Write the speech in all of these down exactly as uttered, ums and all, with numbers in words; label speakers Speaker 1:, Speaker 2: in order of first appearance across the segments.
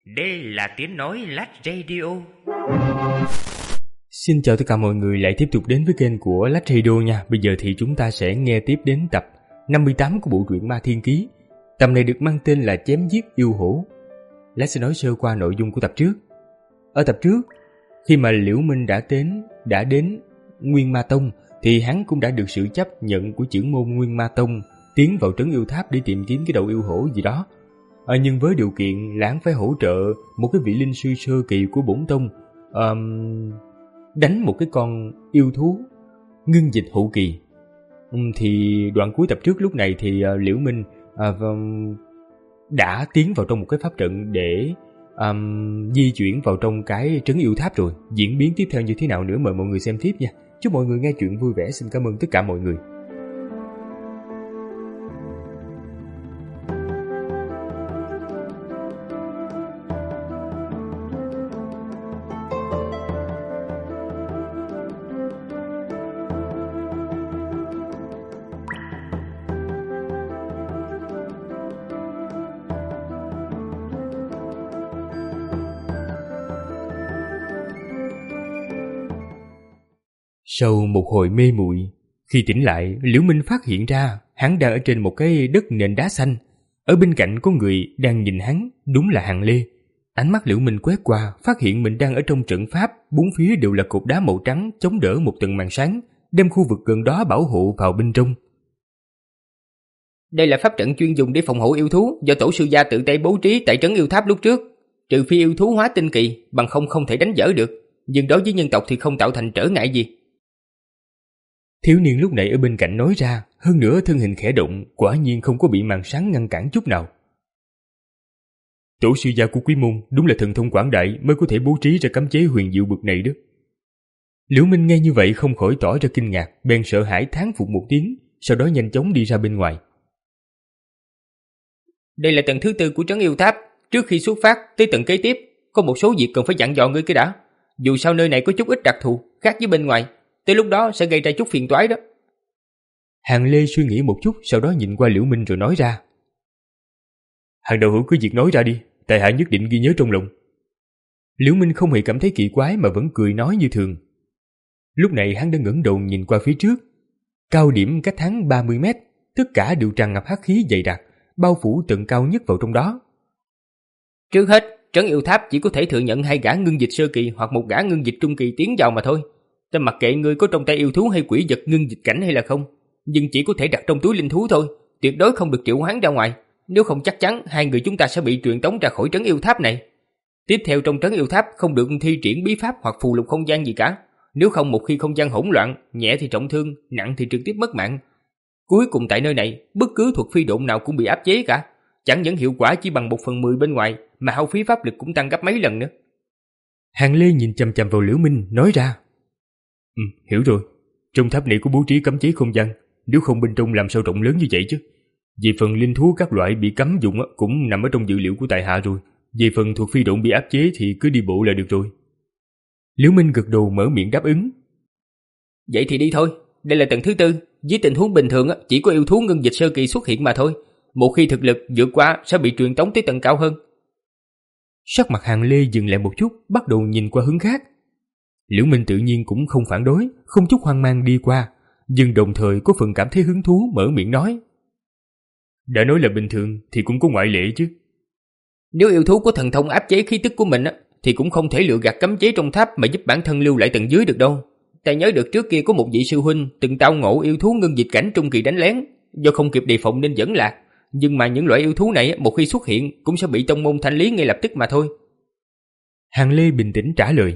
Speaker 1: Đây là tiếng nói Lách Radio.
Speaker 2: Xin chào tất cả mọi người lại tiếp tục đến với kênh của Lách Radio nha. Bây giờ thì chúng ta sẽ nghe tiếp đến tập năm mươi tám của bộ truyện Ma Thiên Ký. Tập này được mang tên là Chém Giết Yêu Hổ. Lách sẽ nói sơ qua nội dung của tập trước. Ở tập trước, khi mà Liễu Minh đã đến, đã đến Nguyên Ma Tông thì hắn cũng đã được sự chấp nhận của trưởng môn Nguyên Ma Tông tiến vào trấn yêu tháp để tìm kiếm cái đầu yêu hổ gì đó. À, nhưng với điều kiện là hắn phải hỗ trợ một cái vị linh sư sơ kỳ của bổn tông um, đánh một cái con yêu thú ngưng dịch hậu kỳ. Um, thì đoạn cuối tập trước lúc này thì uh, Liễu Minh uh, um, đã tiến vào trong một cái pháp trận để um, di chuyển vào trong cái trấn yêu tháp rồi. Diễn biến tiếp theo như thế nào nữa mời mọi người xem tiếp nha. Chúc mọi người nghe chuyện vui vẻ. Xin cảm ơn tất cả mọi người. Sau một hồi mê muội, khi tỉnh lại, Liễu Minh phát hiện ra hắn đang ở trên một cái đất nền đá xanh. Ở bên cạnh có người đang nhìn hắn, đúng là Hàng Lê. Ánh mắt Liễu Minh quét qua, phát hiện mình đang ở trong trận pháp, bốn phía đều là cột đá màu trắng chống đỡ một tầng màn sáng, đem khu vực gần đó bảo hộ vào bên trong.
Speaker 3: Đây là pháp trận chuyên dùng để phòng hộ yêu thú do tổ sư gia tự tay bố trí tại trấn yêu tháp lúc trước. Trừ phi yêu thú hóa tinh kỳ, bằng không không thể đánh vỡ được, nhưng đối với nhân tộc thì không tạo thành trở ngại gì.
Speaker 2: Thiếu niên lúc này ở bên cạnh nói ra, hơn nữa thân hình khẽ động, quả nhiên không có bị màn sáng ngăn cản chút nào. Tổ sư gia của Quý Môn đúng là thần thông quảng đại mới có thể bố trí ra cấm chế huyền diệu bực này đó. Liễu Minh nghe như vậy không khỏi tỏ ra kinh ngạc, bèn sợ hãi thán phục một tiếng, sau đó nhanh chóng đi ra bên ngoài.
Speaker 3: Đây là tầng thứ tư của trấn yêu tháp, trước khi xuất phát tới tầng kế tiếp, có một số việc cần phải dặn dò ngươi cái đã. Dù sao nơi này có chút ít đặc thù, khác với bên ngoài, tới lúc đó sẽ gây ra chút phiền toái đó.
Speaker 2: Hàng Lê suy nghĩ một chút, sau đó nhìn qua Liễu Minh rồi nói ra. Hàng đạo hữu cứ việc nói ra đi, tại hạ nhất định ghi nhớ trong lòng. Liễu Minh không hề cảm thấy kỳ quái mà vẫn cười nói như thường. Lúc này hắn đã ngẩng đầu nhìn qua phía trước. Cao điểm cách hắn ba mươi mét, tất cả đều tràn ngập hắc khí dày đặc, bao phủ tận cao nhất vào trong đó.
Speaker 3: Trước hết, trấn yêu tháp chỉ có thể thừa nhận hai gã ngưng dịch sơ kỳ hoặc một gã ngưng dịch trung kỳ tiến vào mà thôi. Ta mặc kệ ngươi có trong tay yêu thú hay quỷ vật ngưng dịch cảnh hay là không, nhưng chỉ có thể đặt trong túi linh thú thôi, tuyệt đối không được triệu hoán ra ngoài, nếu không chắc chắn hai người chúng ta sẽ bị truyền tống ra khỏi trấn yêu tháp này. Tiếp theo trong trấn yêu tháp không được thi triển bí pháp hoặc phù lục không gian gì cả, nếu không một khi không gian hỗn loạn, nhẹ thì trọng thương, nặng thì trực tiếp mất mạng. Cuối cùng tại nơi này, bất cứ thuật phi độn nào cũng bị áp chế cả, chẳng những hiệu quả chỉ bằng một phần mười bên ngoài, mà hao phí pháp lực cũng tăng gấp mấy lần nữa.
Speaker 2: Hàng Lê nhìn chằm chằm vào Liễu Minh nói ra. Ừ, hiểu rồi. Trong tháp này có bố trí cấm chế không gian, nếu không bên trong làm sao rộng lớn như vậy chứ. Về phần linh thú các loại bị cấm dùng cũng nằm ở trong dữ liệu của tại hạ rồi. Về phần thuật phi độn bị áp chế thì cứ đi bộ là được rồi. Liễu Minh gật đầu mở miệng đáp ứng.
Speaker 3: Vậy thì đi thôi, đây là tầng thứ tư. Với tình huống bình thường chỉ có yêu thú ngưng dịch sơ kỳ xuất hiện mà thôi. Một khi thực lực vượt qua sẽ bị truyền tống tới tầng cao hơn.
Speaker 2: Sắc mặt Hàng Lê dừng lại một chút, bắt đầu nhìn qua hướng khác. Liễu Minh tự nhiên cũng không phản đối, không chút hoang mang đi qua, nhưng đồng thời có phần cảm thấy hứng thú mở miệng nói. Đã nói là bình thường thì cũng có ngoại lệ chứ.
Speaker 3: Nếu yêu thú có thần thông áp chế khí tức của mình thì cũng không thể lựa gạt cấm chế trong tháp mà giúp bản thân lưu lại tầng dưới được đâu. Ta nhớ được trước kia có một vị sư huynh từng tao ngộ yêu thú ngưng dịch cảnh trung kỳ đánh lén, do không kịp đề phòng nên dẫn lạc. Nhưng mà những loại yêu thú này một khi xuất hiện cũng sẽ bị tông môn thanh lý ngay lập tức mà thôi.
Speaker 2: Hàng Lê bình tĩnh trả lời.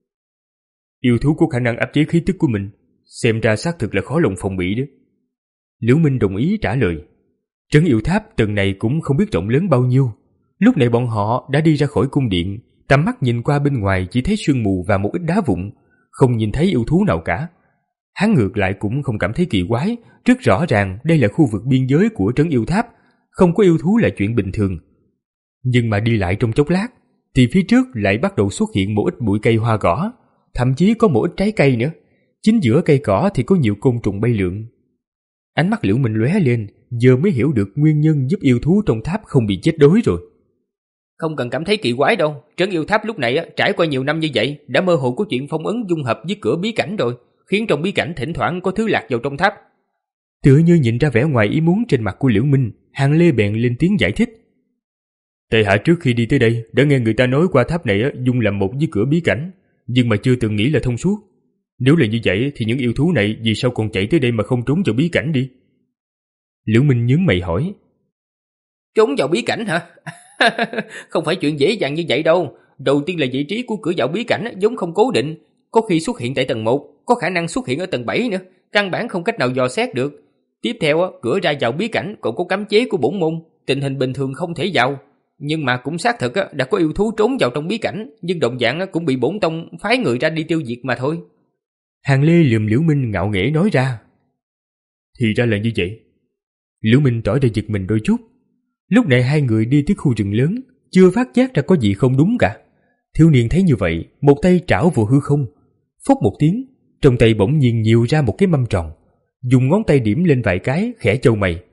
Speaker 2: Yêu thú có khả năng áp chế khí tức của mình, xem ra xác thực là khó lòng phòng bị đó. Liễu Minh đồng ý trả lời. Trấn yêu tháp tầng này cũng không biết rộng lớn bao nhiêu. Lúc này bọn họ đã đi ra khỏi cung điện, tầm mắt nhìn qua bên ngoài chỉ thấy sương mù và một ít đá vụn, không nhìn thấy yêu thú nào cả. Hắn ngược lại cũng không cảm thấy kỳ quái, rất rõ ràng đây là khu vực biên giới của trấn yêu tháp, không có yêu thú là chuyện bình thường. Nhưng mà đi lại trong chốc lát, thì phía trước lại bắt đầu xuất hiện một ít bụi cây hoa cỏ, thậm chí có một ít trái cây nữa. Chính giữa cây cỏ thì có nhiều côn trùng bay lượn. Ánh mắt Liễu Minh lóe lên, giờ mới hiểu được nguyên nhân giúp yêu thú trong tháp không bị chết đói rồi.
Speaker 3: Không cần cảm thấy kỳ quái đâu, trấn yêu tháp lúc này trải qua nhiều năm như vậy đã mơ hồ có chuyện phong ấn dung hợp với cửa bí cảnh rồi, khiến trong bí cảnh thỉnh thoảng có thứ lạc vào trong tháp.
Speaker 2: Tựa như nhìn ra vẻ ngoài ý muốn trên mặt của Liễu Minh, Hàng Lê bèn lên tiếng giải thích. Tại hạ trước khi đi tới đây đã nghe người ta nói qua tháp này dung làm một với cửa bí cảnh, nhưng mà chưa từng nghĩ là thông suốt. Nếu là như vậy thì những yêu thú này vì sao còn chạy tới đây mà không trốn vào bí cảnh đi? Liễu Minh nhướng mày hỏi.
Speaker 3: Trốn vào bí cảnh hả? Không phải chuyện dễ dàng như vậy đâu. Đầu tiên là vị trí của cửa vào bí cảnh vốn không cố định, có khi xuất hiện tại tầng một, có khả năng xuất hiện ở tầng bảy nữa, căn bản không cách nào dò xét được. Tiếp theo, cửa ra vào bí cảnh còn có cấm chế của bổn môn, tình hình bình thường không thể vào. Nhưng mà cũng xác thực đã có yêu thú trốn vào trong bí cảnh, nhưng đồng dạng cũng bị bổn tông phái người ra đi tiêu diệt mà thôi.
Speaker 2: Hàng Lê lườm Liễu Minh ngạo nghễ nói ra. Thì ra là như vậy. Liễu Minh tỏ ra giật mình đôi chút. Lúc này hai người đi tới khu rừng lớn, chưa phát giác ra có gì không đúng cả. Thiếu niên thấy như vậy, một tay trảo vào hư không, phốc một tiếng, trong tay bỗng nhiên nhiều ra một cái mâm tròn, dùng ngón tay điểm lên vài cái, khẽ chau mày.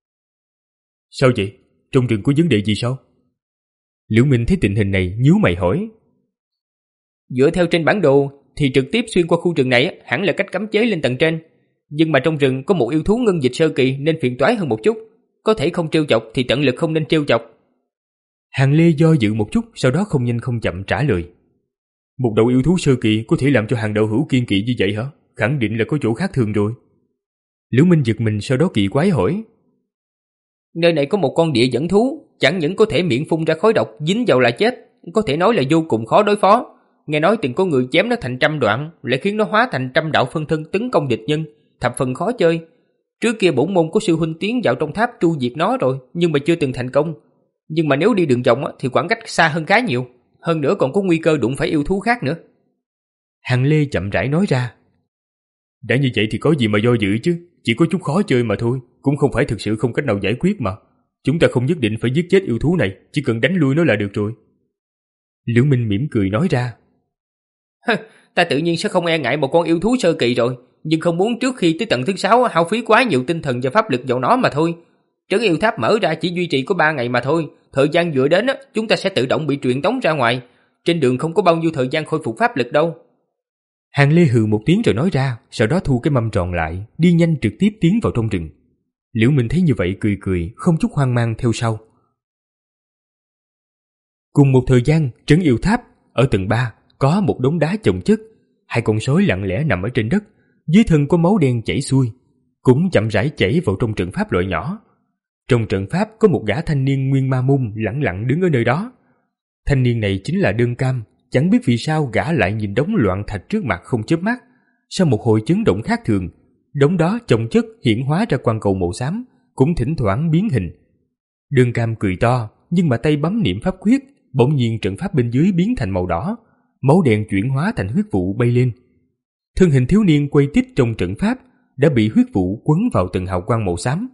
Speaker 2: Sao vậy? Trong rừng có vấn đề gì sao? Liễu Minh thấy tình hình này nhíu mày hỏi.
Speaker 3: Dựa theo trên bản đồ thì trực tiếp xuyên qua khu rừng này hẳn là cách cấm chế lên tầng trên, nhưng mà trong rừng có một yêu thú ngân dịch sơ kỳ nên phiền toái hơn một chút, có thể không trêu chọc thì tận lực không nên trêu chọc.
Speaker 2: Hàng Lê do dự một chút, sau đó không nhanh không chậm trả lời. Một đầu yêu thú sơ kỳ có thể làm cho hàng đạo hữu kiên kỵ như vậy hả? Khẳng định là có chỗ khác thường rồi. Liễu Minh giật mình, sau đó kỳ quái hỏi.
Speaker 3: Nơi này có một con địa dẫn thú, chẳng những có thể miệng phun ra khói độc dính vào là chết, có thể nói là vô cùng khó đối phó. Nghe nói từng có người chém nó thành trăm đoạn, lại khiến nó hóa thành trăm đạo phân thân tấn công địch nhân, thập phần khó chơi. Trước kia bổn môn có sư huynh tiến vào trong tháp tru diệt nó rồi, nhưng mà chưa từng thành công. Nhưng mà nếu đi đường vòng thì khoảng cách xa hơn khá nhiều, hơn nữa còn có nguy cơ đụng phải yêu thú khác nữa.
Speaker 2: Hàng Lê chậm rãi nói ra. Đã như vậy thì có gì mà do dự chứ, chỉ có chút khó chơi mà thôi, cũng không phải thực sự không cách nào giải quyết mà. Chúng ta không nhất định phải giết chết yêu thú này, chỉ cần đánh lui nó là được rồi. Liễu Minh mỉm cười nói ra.
Speaker 3: Ta tự nhiên sẽ không e ngại một con yêu thú sơ kỳ rồi, nhưng không muốn trước khi tới tầng thứ sáu hao phí quá nhiều tinh thần và pháp lực vào nó mà thôi. Trấn yêu tháp mở ra chỉ duy trì có ba ngày mà thôi, thời gian vừa đến chúng ta sẽ tự động bị truyền tống ra ngoài, trên đường không có bao nhiêu thời gian khôi phục pháp lực đâu.
Speaker 2: Hàng Lê hừ một tiếng rồi nói ra, sau đó thu cái mâm tròn lại, đi nhanh trực tiếp tiến vào trong rừng. Liễu Minh thấy như vậy cười cười, không chút hoang mang theo sau. Cùng một thời gian, trấn yêu tháp ở tầng ba có một đống đá chồng chất, hai con sói lặng lẽ nằm ở trên đất, dưới thân có máu đen chảy xuôi, cũng chậm rãi chảy vào trong trận pháp loại nhỏ. Trong trận pháp có một gã thanh niên nguyên ma môn lặng lặng đứng ở nơi đó. Thanh niên này chính là Đơn Cam, chẳng biết vì sao gã lại nhìn đống loạn thạch trước mặt không chớp mắt. Sau một hồi chấn động khác thường, đống đó chồng chất hiển hóa ra quang cầu màu xám, cũng thỉnh thoảng biến hình. Đơn Cam cười to, nhưng mà tay bấm niệm pháp quyết, bỗng nhiên trận pháp bên dưới biến thành màu đỏ, máu đen chuyển hóa thành huyết vụ bay lên. Thân hình thiếu niên quay tít trong trận pháp đã bị huyết vụ quấn vào từng hào quang màu xám.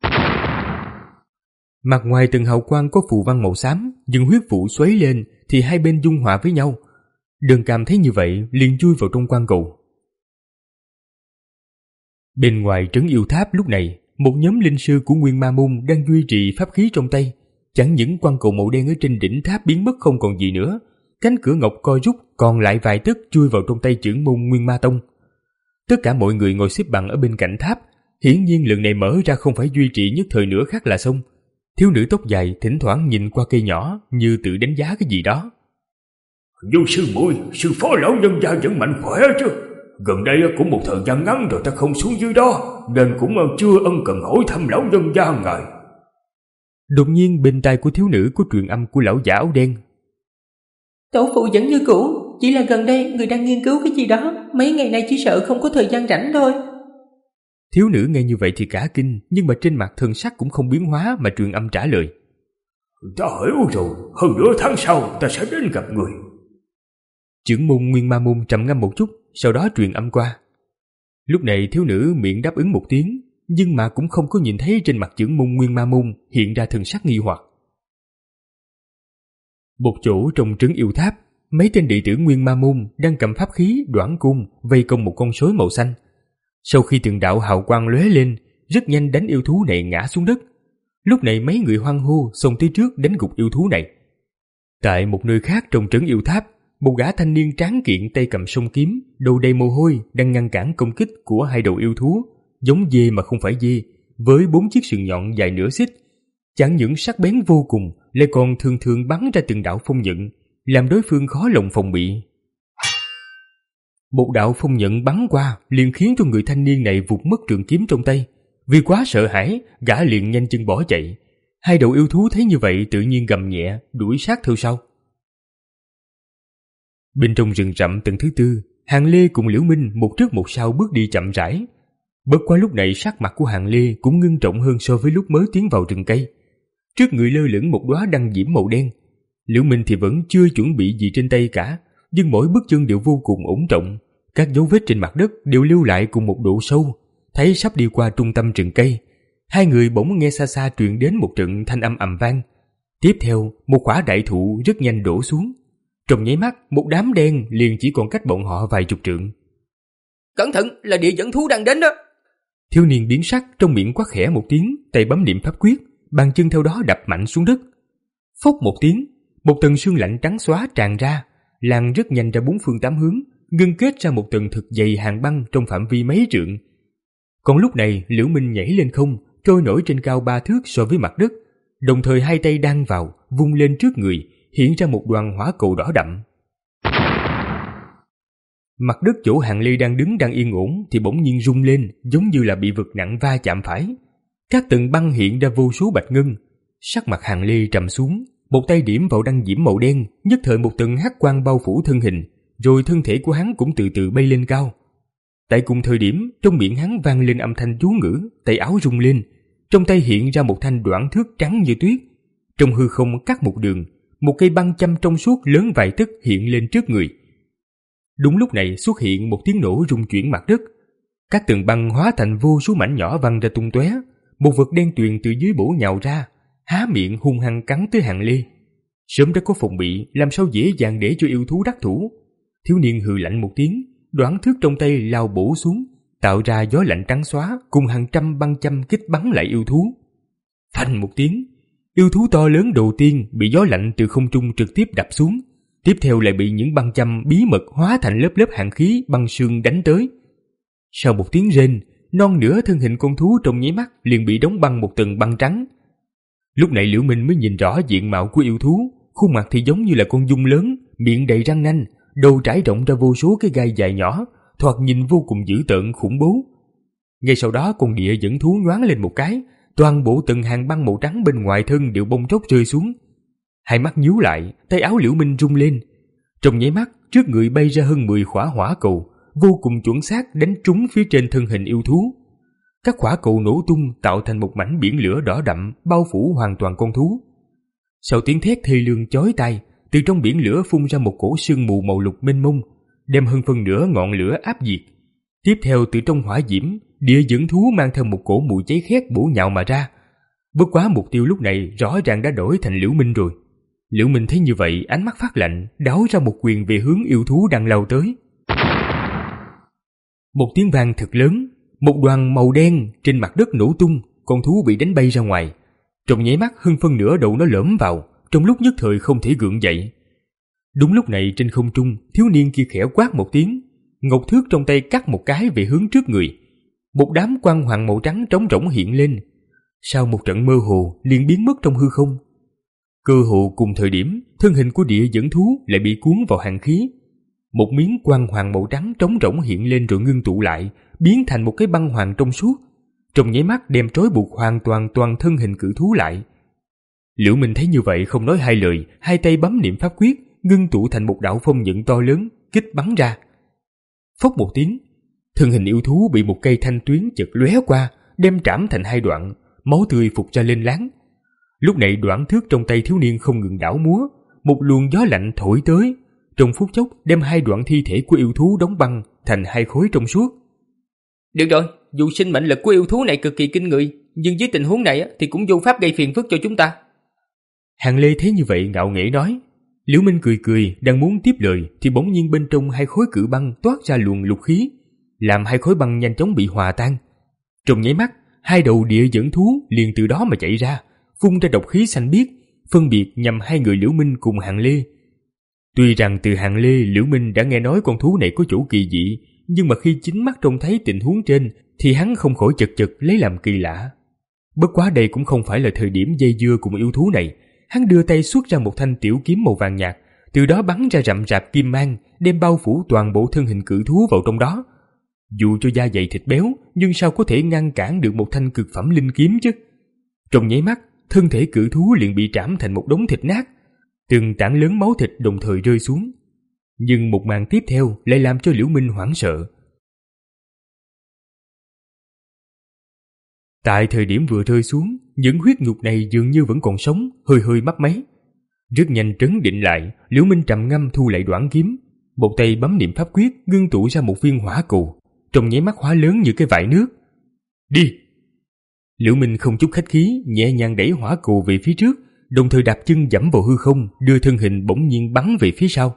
Speaker 2: Mặt ngoài từng hào quang có phù văn màu xám, nhưng huyết vụ xoáy lên thì hai bên dung hòa với nhau. Đơn Cam thấy như vậy liền chui vào trong quang cầu. Bên ngoài trấn yêu tháp lúc này, một nhóm linh sư của Nguyên Ma Môn đang duy trì pháp khí trong tay. Chẳng những quang cầu màu đen ở trên đỉnh tháp biến mất không còn gì nữa, cánh cửa ngọc co rút, còn lại vài tấc chui vào trong tay trưởng môn Nguyên Ma Tông. Tất cả mọi người ngồi xếp bằng ở bên cạnh tháp, hiển nhiên lần này mở ra không phải duy trì nhất thời nữa khác là xong. Thiếu nữ tóc dài thỉnh thoảng nhìn qua cây nhỏ như tự đánh giá cái gì đó.
Speaker 4: Vô sư muội, sư phó lão nhân gia vẫn mạnh khỏe chứ? Gần đây cũng một thời gian ngắn rồi ta không xuống dưới đó, nên cũng chưa ân cần hỏi thăm lão nhân gia ngài.
Speaker 2: Đột nhiên bên tai của thiếu nữ có truyền âm của lão giả áo đen.
Speaker 5: Tổ phụ vẫn như cũ, chỉ là gần đây người đang nghiên cứu cái gì đó, mấy ngày nay chỉ sợ không có thời gian rảnh thôi.
Speaker 2: Thiếu nữ nghe như vậy thì cả kinh, nhưng mà trên mặt thần sắc cũng không biến hóa mà truyền âm trả lời.
Speaker 4: Ta hiểu rồi, hơn nửa tháng sau ta sẽ đến gặp người.
Speaker 2: Trưởng môn Nguyên Ma Môn trầm ngâm một chút, sau đó truyền âm qua. Lúc này thiếu nữ miệng đáp ứng một tiếng, nhưng mà cũng không có nhìn thấy trên mặt trưởng môn Nguyên Ma Môn hiện ra thần sắc nghi hoặc. Một chỗ trong trấn yêu tháp, mấy tên đệ tử Nguyên Ma Môn đang cầm pháp khí đoản cung vây công một con sói màu xanh. Sau khi từng đạo hào quang lóe lên, rất nhanh đánh yêu thú này ngã xuống đất. Lúc này mấy người hoan hô xông tới trước đánh gục yêu thú này. Tại một nơi khác trong trấn yêu tháp, một gã thanh niên tráng kiện tay cầm song kiếm, đầu đầy mồ hôi đang ngăn cản công kích của hai đầu yêu thú, giống dê mà không phải dê, với bốn chiếc sừng nhọn dài nửa xích. Chẳng những sắc bén vô cùng, lại còn thường thường bắn ra từng đạo phong nhận, làm đối phương khó lòng phòng bị. Một đạo phong nhận bắn qua liền khiến cho người thanh niên này vụt mất trường kiếm trong tay. Vì quá sợ hãi, gã liền nhanh chân bỏ chạy. Hai đầu yêu thú thấy như vậy tự nhiên gầm nhẹ, đuổi sát theo sau. Bên trong rừng rậm tầng thứ tư, Hàng Lê cùng Liễu Minh một trước một sau bước đi chậm rãi. Bất quá lúc này sắc mặt của Hàng Lê cũng ngưng trọng hơn so với lúc mới tiến vào rừng cây. Trước người lơ lửng một đóa đăng diễm màu đen. Liễu Minh thì vẫn chưa chuẩn bị gì trên tay cả, nhưng mỗi bước chân đều vô cùng ổn trọng. Các dấu vết trên mặt đất đều lưu lại cùng một độ sâu. Thấy sắp đi qua trung tâm rừng cây, hai người bỗng nghe xa xa truyền đến một trận thanh âm ầm vang. Tiếp theo, một quả đại thụ rất nhanh đổ xuống. Trong nháy mắt, một đám đen liền chỉ còn cách bọn họ vài chục trượng.
Speaker 3: Cẩn thận, là địa dẫn thú đang đến đó.
Speaker 2: Thiếu niên biến sắc, trong miệng quát khẽ một tiếng, tay bấm niệm pháp quyết, bàn chân theo đó đập mạnh xuống đất. Phốc một tiếng, một tầng sương lạnh trắng xóa tràn ra, lan rất nhanh ra bốn phương tám hướng, ngưng kết ra một tầng thực dày hàng băng trong phạm vi mấy trượng. Còn lúc này, Liễu Minh nhảy lên không, trôi nổi trên cao ba thước so với mặt đất, đồng thời hai tay đan vào, vung lên trước người, hiện ra một đoàn hỏa cầu đỏ đậm. Mặt đất chỗ Hàng Lê đang đứng đang yên ổn thì bỗng nhiên rung lên, giống như là bị vật nặng va chạm phải. Các tầng băng hiện ra vô số bạch ngân. Sắc mặt Hàng Lê trầm xuống, một tay điểm vào đăng diễm màu đen, nhất thời một tầng hắc quang bao phủ thân hình, rồi thân thể của hắn cũng từ từ bay lên cao. Tại cùng thời điểm, trong miệng hắn vang lên âm thanh chú ngữ, tay áo rung lên, trong tay hiện ra một thanh đoạn thước trắng như tuyết. Trong hư không cắt một đường, một cây băng châm trong suốt lớn vài tấc hiện lên trước người. Đúng lúc này xuất hiện một tiếng nổ rung chuyển mặt đất. Các tầng băng hóa thành vô số mảnh nhỏ văng ra tung tóe. Một vật đen tuyền từ dưới bổ nhào ra, há miệng hung hăng cắn tới Hàng Lê. Sớm đã có phòng bị, làm sao dễ dàng để cho yêu thú đắc thủ. Thiếu niên hừ lạnh một tiếng, đoạn thước trong tay lao bổ xuống, tạo ra gió lạnh trắng xóa cùng hàng trăm băng châm kích bắn lại yêu thú. Phanh một tiếng, yêu thú to lớn đầu tiên bị gió lạnh từ không trung trực tiếp đập xuống, tiếp theo lại bị những băng châm bí mật hóa thành lớp lớp hàn khí băng sương đánh tới. Sau một tiếng rên, non nửa thân hình con thú trong nháy mắt liền bị đóng băng một tầng băng trắng. Lúc này Liễu Minh mới nhìn rõ diện mạo của yêu thú, khuôn mặt thì giống như là con giun lớn, miệng đầy răng nanh, đầu trải rộng ra vô số cái gai dài nhỏ, thoạt nhìn vô cùng dữ tợn khủng bố. Ngay sau đó con địa dẫn thú nhoáng lên một cái, toàn bộ tầng hàng băng màu trắng bên ngoài thân đều bông chốc rơi xuống. Hai mắt nhíu lại, tay áo Liễu Minh rung lên. Trong nháy mắt, trước người bay ra hơn mười khỏa hỏa cầu, vô cùng chuẩn xác đánh trúng phía trên thân hình yêu thú. Các hỏa cầu nổ tung tạo thành một mảnh biển lửa đỏ đậm bao phủ hoàn toàn con thú. Sau tiếng thét thê lương chói tai, từ trong biển lửa phun ra một cổ sương mù màu lục mênh mông, đem hơn phân nửa ngọn lửa áp diệt. Tiếp theo từ trong hỏa diễm, địa dẫn thú mang theo một cổ mùi cháy khét bổ nhào mà ra. Bất quá mục tiêu lúc này rõ ràng đã đổi thành Liễu Minh rồi. Liễu Minh thấy như vậy, ánh mắt phát lạnh, đáo ra một quyền về hướng yêu thú đang lao tới. Một tiếng vang thật lớn, một đoàn màu đen trên mặt đất nổ tung, con thú bị đánh bay ra ngoài. Trong nháy mắt hơn phân nửa đầu nó lõm vào, trong lúc nhất thời không thể gượng dậy. Đúng lúc này trên không trung, thiếu niên kia khẽ quát một tiếng, ngọc thước trong tay cắt một cái về hướng trước người. Một đám quang hoàng màu trắng trống rỗng hiện lên, sau một trận mơ hồ liền biến mất trong hư không. Cơ hồ cùng thời điểm, thân hình của địa dẫn thú lại bị cuốn vào hàn khí. Một miếng quang hoàng màu trắng trống rỗng hiện lên rồi ngưng tụ lại, biến thành một cái băng hoàng trong suốt, trong nháy mắt đem trói buộc hoàn toàn toàn thân hình cự thú lại. Liễu Minh thấy như vậy không nói hai lời, hai tay bấm niệm pháp quyết, ngưng tụ thành một đạo phong nhận to lớn, kích bắn ra. Phốc một tiếng, thân hình yêu thú bị một cây thanh tuyến chật lóe qua, đem trảm thành hai đoạn, máu tươi phụt ra lên láng. Lúc này đoạn thước trong tay thiếu niên không ngừng đảo múa, một luồng gió lạnh thổi tới, trong phút chốc đem hai đoạn thi thể của yêu thú đóng băng thành hai khối trong suốt.
Speaker 3: Được rồi, dù sinh mệnh lực của yêu thú này cực kỳ kinh người, nhưng dưới tình huống này thì cũng vô pháp gây phiền phức cho chúng ta.
Speaker 2: Hàng Lê thấy như vậy ngạo nghễ nói. Liễu Minh cười cười, đang muốn tiếp lời thì bỗng nhiên bên trong hai khối cự băng toát ra luồng lục khí, làm hai khối băng nhanh chóng bị hòa tan. Trong nháy mắt, hai đầu địa dẫn thú liền từ đó mà chạy ra, phun ra độc khí xanh biếc, phân biệt nhằm hai người Liễu Minh cùng Hạng Lê. Tuy rằng từ Hạng Lê, Liễu Minh đã nghe nói con thú này có chỗ kỳ dị, nhưng mà khi chính mắt trông thấy tình huống trên thì hắn không khỏi chật chật lấy làm kỳ lạ. Bất quá đây cũng không phải là thời điểm dây dưa cùng yêu thú này. Hắn đưa tay xuất ra một thanh tiểu kiếm màu vàng nhạt, từ đó bắn ra rậm rạp kim mang, đem bao phủ toàn bộ thân hình cự thú vào trong đó. Dù cho da dày thịt béo, nhưng sao có thể ngăn cản được một thanh cực phẩm linh kiếm chứ? Trong nháy mắt, thân thể cự thú liền bị trảm thành một đống thịt nát, từng tảng lớn máu thịt đồng thời rơi xuống. Nhưng một màn tiếp theo lại làm cho Liễu Minh hoảng sợ. Tại thời điểm vừa rơi xuống, những huyết nhục này dường như vẫn còn sống, hơi hơi mấp máy. Rất nhanh trấn định lại, Liễu Minh trầm ngâm thu lại đoạn kiếm, một tay bấm niệm pháp quyết ngưng tụ ra một viên hỏa cù, trong nháy mắt hóa lớn như cái vại nước. Đi! Liễu Minh không chút khách khí, nhẹ nhàng đẩy hỏa cù về phía trước, đồng thời đạp chân giẫm vào hư không, đưa thân hình bỗng nhiên bắn về phía sau.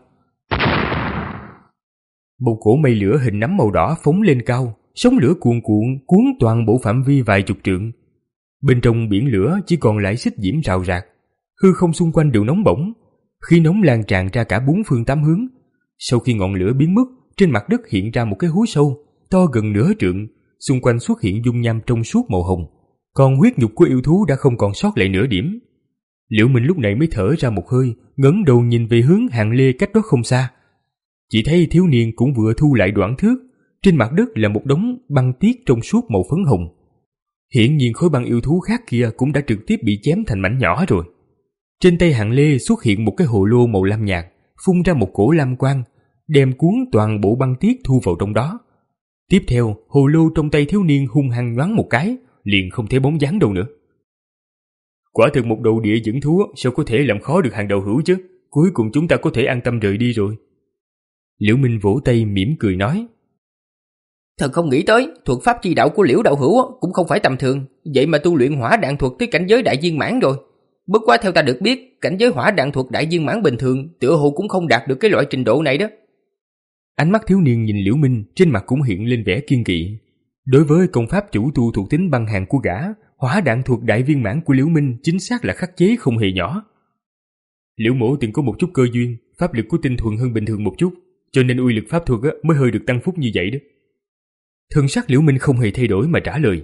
Speaker 2: Một cỗ mây lửa hình nắm màu đỏ phóng lên cao, sóng lửa cuồn cuộn cuốn toàn bộ phạm vi vài chục trượng. Bên trong biển lửa chỉ còn lại xích diễm rào rạc, hư không xung quanh đều nóng bỏng, khí nóng lan tràn ra cả bốn phương tám hướng. Sau khi ngọn lửa biến mất, trên mặt đất hiện ra một cái hố sâu to gần nửa trượng, xung quanh xuất hiện dung nham trong suốt màu hồng, còn huyết nhục của yêu thú đã không còn sót lại nửa điểm. Liễu Minh lúc này mới thở ra một hơi, ngẩng đầu nhìn về hướng Hạng Lê cách đó không xa. Chỉ thấy thiếu niên cũng vừa thu lại đoạn thước, trên mặt đất là một đống băng tiết trong suốt màu phấn hồng. Hiển nhiên khối băng yêu thú khác kia cũng đã trực tiếp bị chém thành mảnh nhỏ rồi. Trên tay Hạng Lê xuất hiện một cái hồ lô màu lam nhạt, phun ra một cổ lam quang, đem cuốn toàn bộ băng tiết thu vào trong đó. Tiếp theo, hồ lô trong tay thiếu niên hung hăng nhoáng một cái, liền không thấy bóng dáng đâu nữa. Quả thực một đầu địa dẫn thú sao có thể làm khó được hàng đầu hữu chứ? Cuối cùng chúng ta có thể an tâm rời đi rồi. Liễu Minh vỗ tay mỉm cười nói.
Speaker 3: Thật không nghĩ tới, thuật pháp chi đạo của Liễu đạo hữu cũng không phải tầm thường, vậy mà tu luyện hỏa đạn thuật tới cảnh giới đại viên mãn rồi. Bất quá theo ta được biết, cảnh giới hỏa đạn thuật đại viên mãn bình thường tựa hồ cũng không đạt được cái loại trình độ này đó.
Speaker 2: Ánh mắt thiếu niên nhìn Liễu Minh, trên mặt cũng hiện lên vẻ kiên kỵ. Đối với công pháp chủ tu thuộc tính băng hàn của gã, hỏa đạn thuật đại viên mãn của Liễu Minh chính xác là khắc chế không hề nhỏ. Liễu mỗ từng có một chút cơ duyên, pháp lực của tinh thuần hơn bình thường một chút, cho nên uy lực pháp thuật mới hơi được tăng phúc như vậy đó. Thân sắc Liễu Minh không hề thay đổi mà trả lời.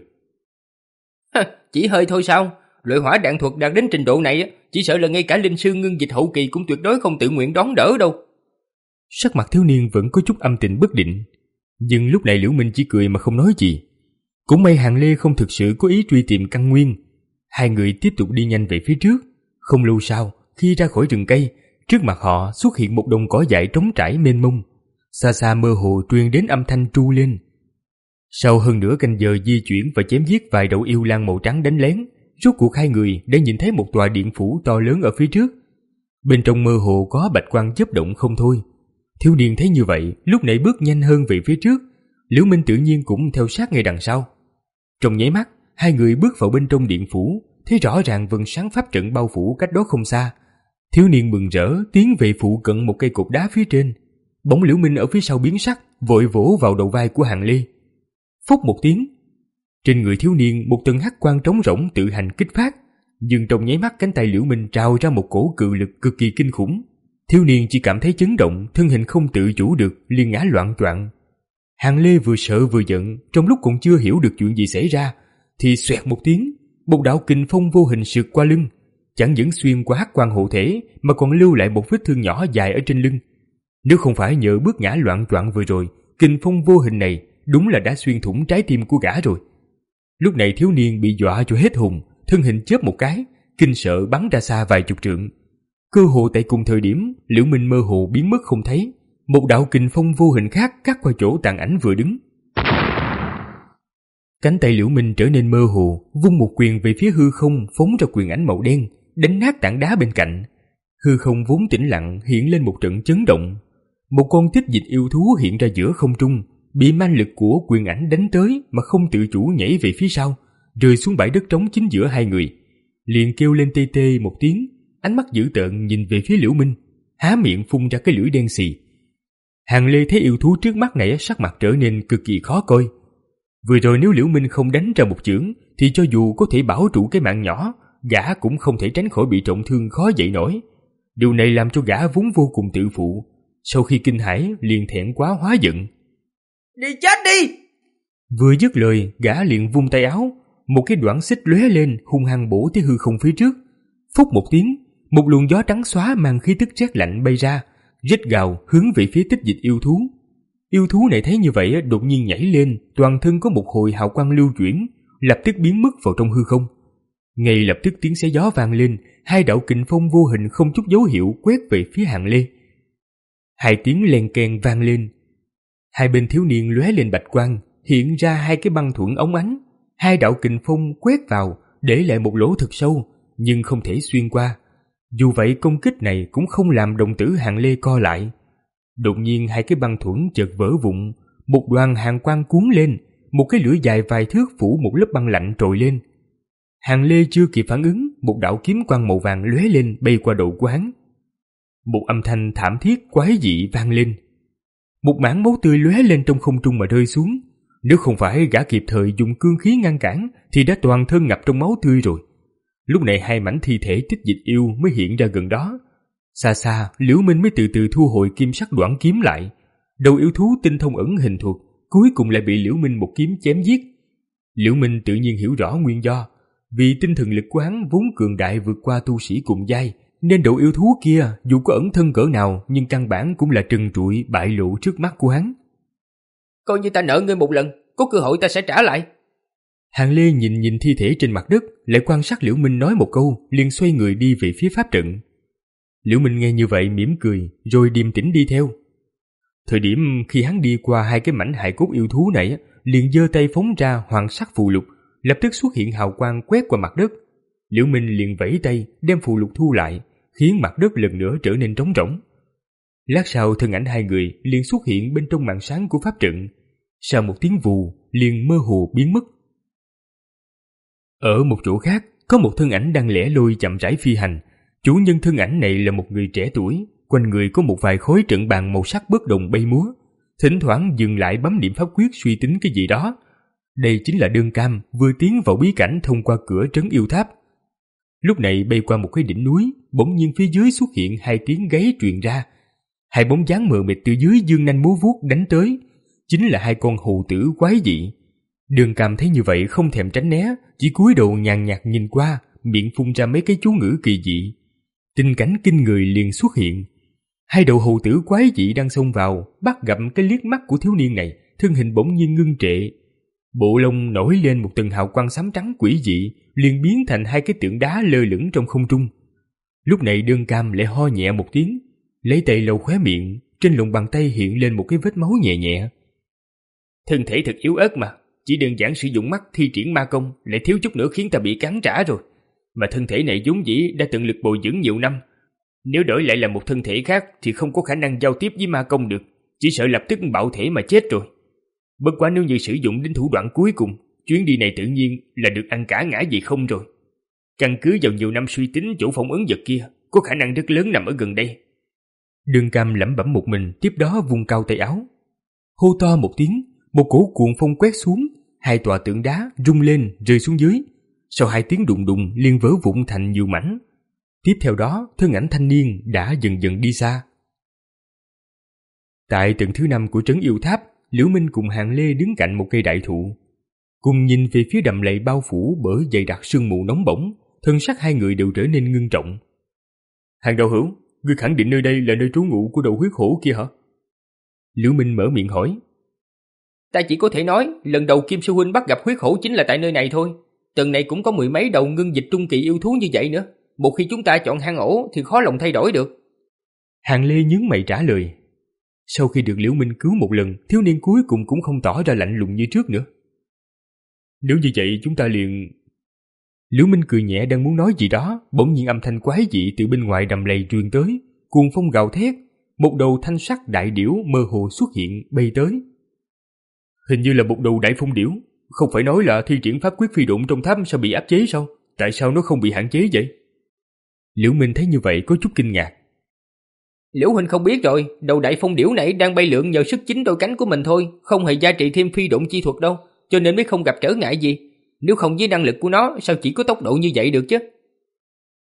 Speaker 3: Chỉ hơi thôi sao? Loại hỏa đạn thuật đạt đến trình độ này, chỉ sợ là ngay cả linh sư ngưng dịch hậu kỳ cũng tuyệt đối không tự nguyện đón đỡ đâu.
Speaker 2: Sắc mặt thiếu niên vẫn có chút âm tình bất định, nhưng lúc này Liễu Minh chỉ cười mà không nói gì. Cũng may Hạng Lê không thực sự có ý truy tìm căn nguyên. Hai người tiếp tục đi nhanh về phía trước. Không lâu sau, khi ra khỏi rừng cây, trước mặt họ xuất hiện một đồng cỏ dại trống trải mênh mông. Xa xa mơ hồ truyền đến âm thanh tru lên. Sau hơn nửa canh giờ di chuyển và chém giết vài đầu yêu lang màu trắng đánh lén, rốt cuộc hai người đã nhìn thấy một tòa điện phủ to lớn ở phía trước. Bên trong mơ hồ có bạch quang chớp động không thôi. Thiếu niên thấy như vậy, lúc nãy bước nhanh hơn về phía trước, Liễu Minh tự nhiên cũng theo sát ngay đằng sau. Trong nháy mắt, hai người bước vào bên trong điện phủ, thấy rõ ràng vầng sáng pháp trận bao phủ cách đó không xa. Thiếu niên mừng rỡ tiến về phụ cận một cây cột đá phía trên. Bỗng Liễu Minh ở phía sau biến sắc, vội vỗ vào đầu vai của Hạng Lê. Phốc một tiếng, trên người thiếu niên một tầng hắc quang trống rỗng tự hành kích phát, nhưng trong nháy mắt cánh tay Liễu Minh trào ra một cổ cự lực cực kỳ kinh khủng. Thiếu niên chỉ cảm thấy chấn động, thân hình không tự chủ được liền ngã loạng choạng. Hạng Lê vừa sợ vừa giận, trong lúc còn chưa hiểu được chuyện gì xảy ra, thì xoẹt một tiếng, một đạo kình phong vô hình sượt qua lưng, chẳng những xuyên qua hắc quang hộ thể mà còn lưu lại một vết thương nhỏ dài ở trên lưng. Nếu không phải nhờ bước ngã loạng choạng vừa rồi, kình phong vô hình này đúng là đã xuyên thủng trái tim của gã rồi. Lúc này thiếu niên bị dọa cho hết hồn, thân hình chớp một cái, kinh sợ bắn ra xa vài chục trượng. Cơ hồ tại cùng thời điểm, Liễu Minh mơ hồ biến mất không thấy, một đạo kình phong vô hình khác cắt qua chỗ tàn ảnh vừa đứng. Cánh tay Liễu Minh trở nên mơ hồ, vung một quyền về phía hư không, phóng ra quyền ảnh màu đen, đánh nát tảng đá bên cạnh. Hư không vốn tĩnh lặng hiện lên một trận chấn động. Một con tích dịch yêu thú hiện ra giữa không trung, bị man lực của quyền ảnh đánh tới mà không tự chủ nhảy về phía sau, rơi xuống bãi đất trống chính giữa hai người. Liền kêu lên tê tê một tiếng, ánh mắt dữ tợn nhìn về phía Liễu Minh, há miệng phun ra cái lưỡi đen xì. Hạng Lê thấy yêu thú trước mắt này sắc mặt trở nên cực kỳ khó coi. Vừa rồi nếu Liễu Minh không đánh ra một chưởng thì cho dù có thể bảo trụ cái mạng nhỏ, gã cũng không thể tránh khỏi bị trọng thương khó dậy nổi. Điều này làm cho gã vốn vô cùng tự phụ, sau khi kinh hãi liền thẹn quá hóa giận.
Speaker 5: Đi chết đi!
Speaker 2: Vừa dứt lời, gã liền vung tay áo, một cái đoạn xích lóe lên hung hăng bổ tới hư không phía trước. Phúc một tiếng, một luồng gió trắng xóa mang khí tức rét lạnh bay ra, rít gào hướng về phía Tích Dịch yêu thú. Yêu thú này thấy như vậy đột nhiên nhảy lên, toàn thân có một hồi hào quang lưu chuyển, lập tức biến mất vào trong hư không. Ngay lập tức tiếng xé gió vang lên, hai đạo kình phong vô hình không chút dấu hiệu quét về phía Hàng Lê. Hai tiếng len keng vang lên, hai bên thiếu niên lóe lên bạch quang, hiện ra hai cái băng thuẫn óng ánh. Hai đạo kình phong quét vào, để lại một lỗ thật sâu, nhưng không thể xuyên qua. Dù vậy công kích này cũng không làm đồng tử Hàng Lê co lại. Đột nhiên hai cái băng thuẫn chợt vỡ vụn, một đoàn hàn quang cuốn lên, một cái lưỡi dài vài thước phủ một lớp băng lạnh trồi lên. Hàng Lê chưa kịp phản ứng, một đạo kiếm quang màu vàng lóe lên bay qua đầu của hắn. Một âm thanh thảm thiết quái dị vang lên. Một mảng máu tươi lóe lên trong không trung mà rơi xuống. Nếu không phải gã kịp thời dùng cương khí ngăn cản thì đã toàn thân ngập trong máu tươi rồi. Lúc này hai mảnh thi thể Tích Dịch yêu mới hiện ra gần đó. Xa xa, Liễu Minh mới từ từ thu hồi kim sắc đoạn kiếm lại. Đầu yêu thú tinh thông ẩn hình thuật, cuối cùng lại bị Liễu Minh một kiếm chém giết. Liễu Minh tự nhiên hiểu rõ nguyên do, vì tinh thần lực của hắn vốn cường đại vượt qua tu sĩ cùng giai, nên đầu yêu thú kia dù có ẩn thân cỡ nào nhưng căn bản cũng là trần trụi bại lộ trước mắt của hắn.
Speaker 3: Coi như ta nợ ngươi một lần, có cơ hội ta sẽ trả lại.
Speaker 2: Hàng Lê nhìn nhìn thi thể trên mặt đất, lại quan sát Liễu Minh nói một câu, liền xoay người đi về phía pháp trận. Liễu Minh nghe như vậy mỉm cười, rồi điềm tĩnh đi theo. Thời điểm khi hắn đi qua hai cái mảnh hài cốt yêu thú này, liền giơ tay phóng ra hoàng sắc phù lục, lập tức xuất hiện hào quang quét qua mặt đất. Liễu Minh liền vẫy tay đem phù lục thu lại, khiến mặt đất lần nữa trở nên trống rỗng. Lát sau thân ảnh hai người liền xuất hiện bên trong màn sáng của pháp trận. Sau một tiếng vù, liền mơ hồ biến mất. Ở một chỗ khác, có một thân ảnh đang lẻ loi chậm rãi phi hành. Chủ nhân thân ảnh này là một người trẻ tuổi, quanh người có một vài khối trận bàn màu sắc bất đồng bay múa, thỉnh thoảng dừng lại bấm niệm pháp quyết suy tính cái gì đó. Đây chính là Đơn Cam vừa tiến vào bí cảnh thông qua cửa trấn yêu tháp. Lúc này bay qua một cái đỉnh núi, bỗng nhiên phía dưới xuất hiện hai tiếng gáy truyền ra. Hai bóng dáng mờ mịt từ dưới dương nanh múa vuốt đánh tới, chính là hai con hầu tử quái dị. Đơn Cam thấy như vậy không thèm tránh né, chỉ cúi đầu nhàn nhạt nhìn qua, miệng phun ra mấy cái chú ngữ kỳ dị. Tình cảnh kinh người liền xuất hiện. Hai đầu hầu tử quái dị đang xông vào, bắt gặp cái liếc mắt của thiếu niên này, thân hình bỗng nhiên ngưng trệ. Bộ lông nổi lên một tầng hào quang xám trắng quỷ dị, liền biến thành hai cái tượng đá lơ lửng trong không trung. Lúc này Đơn Cam lại ho nhẹ một tiếng, lấy tay lau khóe miệng, trên lòng bàn tay hiện lên một cái vết máu nhẹ nhẹ.
Speaker 3: Thân thể thật yếu ớt mà, chỉ đơn giản sử dụng mắt thi triển ma công lại thiếu chút nữa khiến ta bị cắn trả rồi. Mà thân thể này vốn dĩ đã tận lực bồi dưỡng nhiều năm, nếu đổi lại là một thân thể khác thì không có khả năng giao tiếp với ma công được, chỉ sợ lập tức bạo thể mà chết rồi. Bất quá nếu như sử dụng đến thủ đoạn cuối cùng, chuyến đi này tự nhiên là được ăn cả ngã gì không rồi. Căn cứ vào nhiều năm suy tính chỗ phong ấn vật kia, có khả năng rất lớn nằm ở gần đây.
Speaker 2: Đơn Cam lẩm bẩm một mình, tiếp đó vung cao tay áo, hô to một tiếng, một cổ cuồng phong quét xuống, hai tòa tượng đá rung lên rơi xuống dưới. Sau hai tiếng đùng đùng liền vỡ vụn thành nhiều mảnh. Tiếp theo đó, thân ảnh thanh niên đã dần dần đi xa. Tại tầng thứ năm của trấn yêu tháp, Liễu Minh cùng Hàng Lê đứng cạnh một cây đại thụ, cùng nhìn về phía đầm lầy bao phủ bởi dày đặc sương mù nóng bỏng. Thân sắc hai người đều trở nên ngưng trọng. Hàng đạo hữu, ngươi khẳng định nơi đây là nơi trú ngụ của đầu huyết hổ kia hả? Liễu Minh mở miệng hỏi.
Speaker 3: Ta chỉ có thể nói, lần đầu Kim sư huynh bắt gặp huyết hổ chính là tại nơi này thôi. Tuần này cũng có mười mấy đầu ngưng dịch trung kỳ yêu thú như vậy nữa. Một khi chúng ta chọn hang ổ thì khó lòng thay đổi được.
Speaker 2: Hàng Lê nhướng mày trả lời. Sau khi được Liễu Minh cứu một lần, thiếu niên cuối cùng cũng không tỏ ra lạnh lùng như trước nữa. Nếu như vậy chúng ta liền... Liễu Minh cười nhẹ đang muốn nói gì đó, bỗng nhiên âm thanh quái dị từ bên ngoài đầm lầy truyền tới, cuồng phong gào thét, một đầu thanh sắc đại điểu mơ hồ xuất hiện bay tới. Hình như là một đầu đại phong điểu, không phải nói là thi triển pháp quyết phi độn trong tháp sao bị áp chế sao? Tại sao nó không bị hạn chế vậy? Liễu Minh thấy như vậy có chút kinh ngạc.
Speaker 3: Liễu huynh không biết rồi, đầu đại phong điểu này đang bay lượn nhờ sức chính đôi cánh của mình thôi, không hề gia trị thêm phi độn chi thuật đâu, cho nên mới không gặp trở ngại gì. Nếu không với năng lực của nó, sao chỉ có tốc độ như vậy được chứ?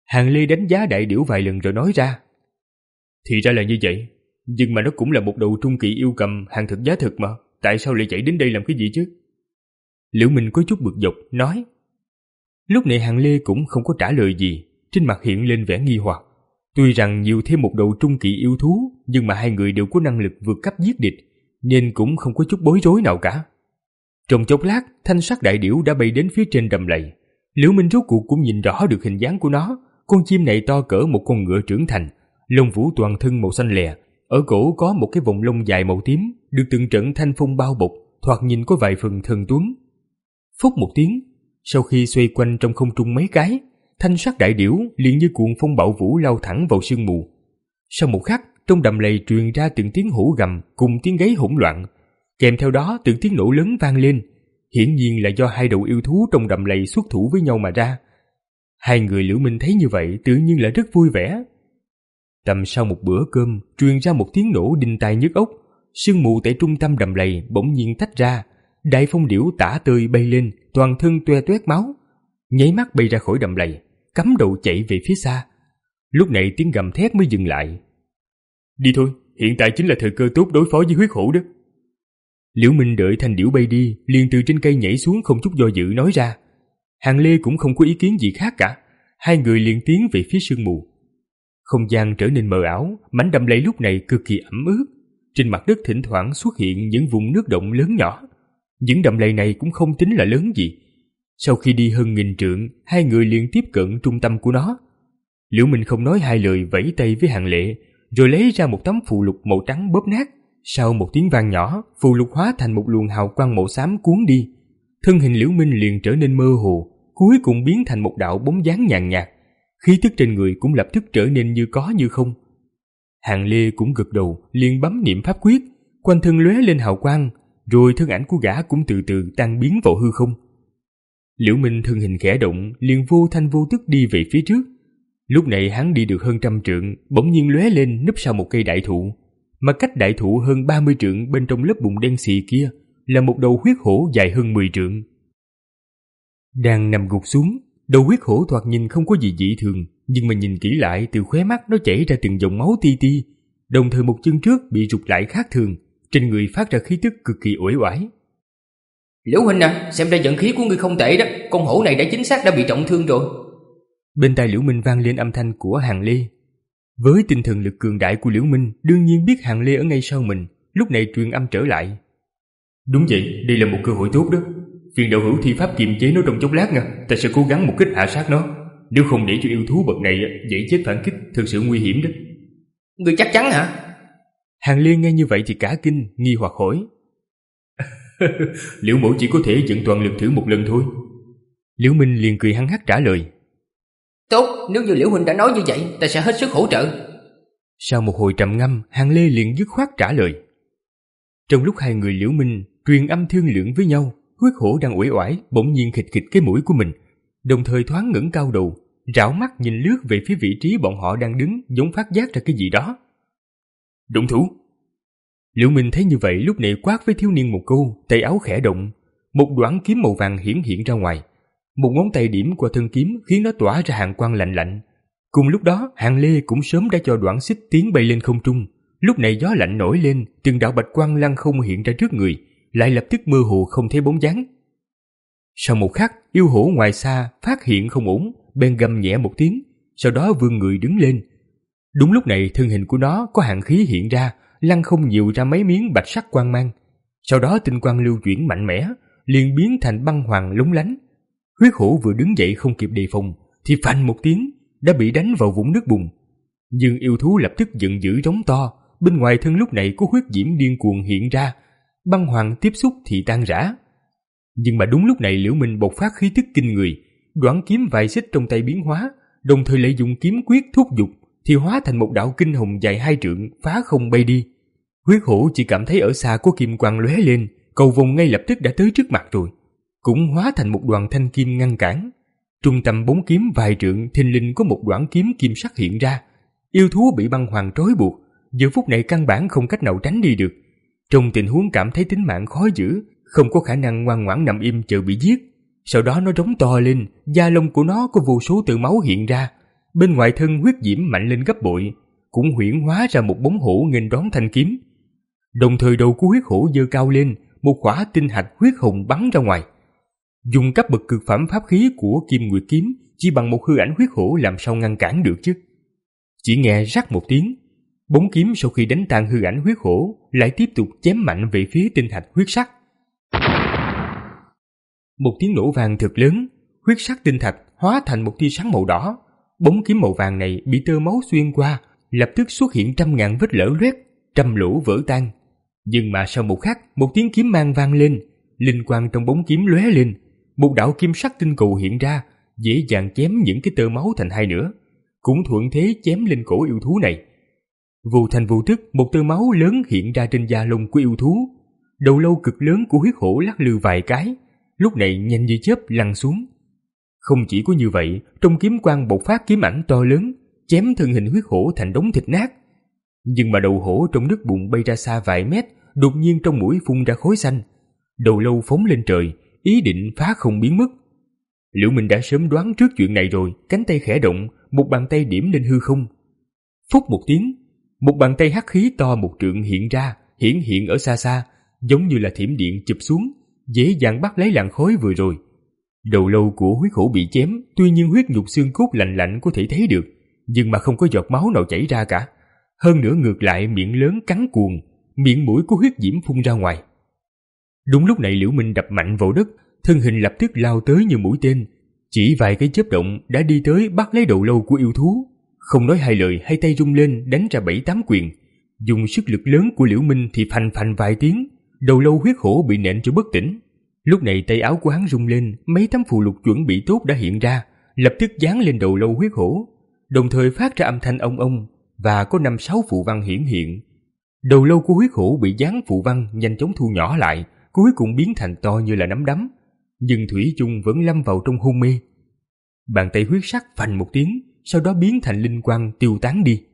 Speaker 2: Hàng Lê đánh giá đại điểu vài lần rồi nói ra. Thì ra là như vậy, nhưng mà nó cũng là một đầu trung kỳ yêu cầm hàng thực giá thực mà, tại sao lại chạy đến đây làm cái gì chứ? Liễu Minh có chút bực dọc, nói. Lúc này Hàng Lê cũng không có trả lời gì, trên mặt hiện lên vẻ nghi hoặc. Tuy rằng nhiều thêm một đầu trung kỳ yêu thú, nhưng mà hai người đều có năng lực vượt cấp giết địch, nên cũng không có chút bối rối nào cả. Trong chốc lát, thanh sắc đại điểu đã bay đến phía trên đầm lầy. Liễu Minh rốt cuộc cũng nhìn rõ được hình dáng của nó. Con chim này to cỡ một con ngựa trưởng thành, lông vũ toàn thân màu xanh lè, ở cổ có một cái vòng lông dài màu tím, được từng trận thanh phong bao bọc, thoạt nhìn có vài phần thần tuấn. Phúc một tiếng, sau khi xoay quanh trong không trung mấy cái, thanh sắc đại điểu liền như cuồng phong bạo vũ lao thẳng vào sương mù. Sau một khắc, trong đầm lầy truyền ra từng tiếng hổ gầm cùng tiếng gáy hỗn loạn, kèm theo đó từng tiếng nổ lớn vang lên. Hiển nhiên là do hai đầu yêu thú trong đầm lầy xuất thủ với nhau mà ra. Hai người Liễu Minh thấy như vậy tự nhiên là rất vui vẻ. Tầm sau một bữa cơm, truyền ra một tiếng nổ đinh tai nhức óc. Sương mù tại trung tâm đầm lầy bỗng nhiên tách ra, đại phong điểu tả tơi bay lên, toàn thân toe toét máu, nháy mắt bay ra khỏi đầm lầy, cắm đầu chạy về phía xa. Lúc này tiếng gầm thét mới dừng lại. Đi thôi, hiện tại chính là thời cơ tốt đối phó với huyết hổ đó. Liễu Minh đợi thanh điểu bay đi, liền từ trên cây nhảy xuống không chút do dự nói ra. Hàng Lê cũng không có ý kiến gì khác cả, hai người liền tiến về phía sương mù. Không gian trở nên mờ ảo, mảnh đầm lầy lúc này cực kỳ ẩm ướt. Trên mặt đất thỉnh thoảng xuất hiện những vùng nước động lớn nhỏ. Những đầm lầy này cũng không tính là lớn gì. Sau khi đi hơn nghìn trượng, hai người liền tiếp cận trung tâm của nó. Liễu Minh không nói hai lời vẫy tay với Hàng Lệ, rồi lấy ra một tấm phù lục màu trắng bóp nát. Sau một tiếng vang nhỏ, phù lục hóa thành một luồng hào quang màu xám cuốn đi. Thân hình Liễu Minh liền trở nên mơ hồ, cuối cùng biến thành một đạo bóng dáng nhàn nhạt. Khí tức trên người cũng lập tức trở nên như có như không. Hàng Lê cũng gật đầu, liền bấm niệm pháp quyết, quanh thân lóe lên hào quang, rồi thân ảnh của gã cũng từ từ tan biến vào hư không. Liễu Minh thân hình khẽ động, liền vô thanh vô tức đi về phía trước. Lúc này hắn đi được hơn trăm trượng, bỗng nhiên lóe lên núp sau một cây đại thụ, mà cách đại thụ hơn ba mươi trượng bên trong lớp bùn đen xì kia là một đầu huyết hổ dài hơn mười trượng. Đang nằm gục xuống, đầu huyết hổ thoạt nhìn không có gì dị thường, nhưng mà nhìn kỹ lại, từ khóe mắt nó chảy ra từng dòng máu ti ti, đồng thời một chân trước bị rụt lại khác thường, trên người phát ra khí tức cực kỳ uể oải.
Speaker 3: Liễu huynh à, xem ra vận khí của ngươi không tệ đó, con hổ này đã chính xác đã bị trọng thương rồi.
Speaker 2: Bên tai Liễu Minh vang lên âm thanh của Hàng Lê. Với tinh thần lực cường đại của Liễu Minh, đương nhiên biết Hàng Lê ở ngay sau mình, lúc này truyền âm trở lại. Đúng vậy, đây là một cơ hội tốt đó. Phiền đạo hữu thi pháp kiềm chế nó trong chốc lát nha, ta sẽ cố gắng một kích hạ sát nó. Nếu không để cho yêu thú bậc này dễ chết phản kích, thực sự nguy hiểm đó.
Speaker 3: Ngươi chắc chắn hả?
Speaker 2: Hàng Lê nghe như vậy thì cả kinh, nghi hoặc hỏi. Liễu mẫu chỉ có thể dẫn toàn lực thử một lần thôi. Liễu Minh liền cười hăng hắc trả lời.
Speaker 3: Tốt, nếu như Liễu huynh đã nói như vậy, ta sẽ hết sức hỗ trợ.
Speaker 2: Sau một hồi trầm ngâm, Hàng Lê liền dứt khoát trả lời. Trong lúc hai người Liễu Minh truyền âm thương lượng với nhau, huyết hổ đang uể oải bỗng nhiên khịch khịch cái mũi của mình, đồng thời thoáng ngẩng cao đầu, rảo mắt nhìn lướt về phía vị trí bọn họ đang đứng, giống phát giác ra cái gì đó. Động thủ! Liễu Minh thấy như vậy, lúc này quát với thiếu niên một câu, tay áo khẽ động, một đoạn kiếm màu vàng hiển hiện ra ngoài. Một ngón tay điểm qua thân kiếm khiến nó tỏa ra hàn quang lạnh lạnh. Cùng lúc đó, Hàng Lê cũng sớm đã cho đoạn xích tiến bay lên không trung. Lúc này gió lạnh nổi lên, từng đạo bạch quang lăng không hiện ra trước người, lại lập tức mơ hồ không thấy bóng dáng. Sau một khắc, yêu hổ ngoài xa phát hiện không ổn, bèn gầm nhẹ một tiếng, sau đó vươn người đứng lên. Đúng lúc này, thân hình của nó có hàn khí hiện ra, lăng không nhiều ra mấy miếng bạch sắc quang mang. Sau đó tinh quang lưu chuyển mạnh mẽ, liền biến thành băng hoàng lóng lánh. Huyết hổ vừa đứng dậy không kịp đề phòng, thì phanh một tiếng đã bị đánh vào vũng nước bùn. Nhưng yêu thú lập tức giận dữ rống to, bên ngoài thân lúc này có huyết diễm điên cuồng hiện ra, băng hoàng tiếp xúc thì tan rã. Nhưng mà đúng lúc này Liễu Minh bộc phát khí tức kinh người, đoạn kiếm vài xích trong tay biến hóa, đồng thời lại dùng kiếm quyết thúc giục, thì hóa thành một đạo kinh hồng dài hai trượng phá không bay đi. Huyết hổ chỉ cảm thấy ở xa có kim quang lóe lên, cầu vồng ngay lập tức đã tới trước mặt rồi, cũng hóa thành một đoàn thanh kim ngăn cản. Trung tâm bốn kiếm vài trượng thình lình có một đoạn kiếm kim sắc hiện ra. Yêu thú bị băng hoàng trói buộc, giờ phút này căn bản không cách nào tránh đi được. Trong tình huống cảm thấy tính mạng khó giữ, không có khả năng ngoan ngoãn nằm im chờ bị giết. Sau đó nó rống to lên, da lông của nó có vô số tơ máu hiện ra, bên ngoài thân huyết diễm mạnh lên gấp bội, cũng huyễn hóa ra một bóng hổ nghênh đón thanh kiếm. Đồng thời đầu của huyết hổ giơ cao lên, một quả tinh hạch huyết hồng bắn ra ngoài. Dùng cấp bậc cực phẩm pháp khí của Kim Nguyệt kiếm, chỉ bằng một hư ảnh huyết hổ làm sao ngăn cản được chứ? Chỉ nghe rắc một tiếng, bóng kiếm sau khi đánh tan hư ảnh huyết hổ lại tiếp tục chém mạnh về phía tinh hạch huyết sắc. Một tiếng nổ vang thật lớn, huyết sắc tinh thạch hóa thành một tia sáng màu đỏ. Bóng kiếm màu vàng này bị tơ máu xuyên qua, lập tức xuất hiện trăm ngàn vết lở loét, trăm lỗ vỡ tan. Nhưng mà sau một khắc, một tiếng kiếm mang vang lên, linh quang trong bóng kiếm lóe lên, một đạo kim sắc tinh cầu hiện ra, dễ dàng chém những cái tơ máu thành hai nửa, cũng thuận thế chém lên cổ yêu thú này. Vô thành vô tức, một tơ máu lớn hiện ra trên da lông của yêu thú. Đầu lâu cực lớn của huyết hổ lắc lư vài cái, lúc này nhanh như chớp lăn xuống. Không chỉ có như vậy, trong kiếm quang bộc phát kiếm ảnh to lớn, chém thân hình huyết hổ thành đống thịt nát. Nhưng mà đầu hổ trong nước bùn bay ra xa vài mét, đột nhiên trong mũi phun ra khói xanh. Đầu lâu phóng lên trời, ý định phá không biến mất. Liễu Minh đã sớm đoán trước chuyện này rồi, cánh tay khẽ động, một bàn tay điểm lên hư không. Phúc một tiếng, một bàn tay hắc khí to một trượng hiện ra, hiển hiện ở xa xa, giống như là thiểm điện chụp xuống, dễ dàng bắt lấy làn khói vừa rồi. Đầu lâu của huyết hổ bị chém, tuy nhiên huyết nhục xương cốt lạnh lạnh có thể thấy được, nhưng mà không có giọt máu nào chảy ra cả. Hơn nữa ngược lại miệng lớn cắn cuồng, miệng mũi của huyết diễm phun ra ngoài. Đúng lúc này Liễu Minh đập mạnh vào đất, thân hình lập tức lao tới như mũi tên, chỉ vài cái chớp động đã đi tới bắt lấy đầu lâu của yêu thú. Không nói hai lời, hai tay rung lên đánh ra bảy tám quyền. Dùng sức lực lớn của Liễu Minh thì phành phành vài tiếng, đầu lâu huyết hổ bị nện cho bất tỉnh. Lúc này tay áo của hắn rung lên, mấy tấm phù lục chuẩn bị tốt đã hiện ra, lập tức dán lên đầu lâu huyết hổ, đồng thời phát ra âm thanh ông ông và có năm sáu phù văn hiển hiện. Đầu lâu của huyết hổ bị dán phù văn nhanh chóng thu nhỏ lại, cuối cùng biến thành to như là nắm đấm, nhưng thủy chung vẫn lâm vào trong hôn mê. Bàn tay huyết sắc phành một tiếng, sau đó biến thành linh quang tiêu tán đi.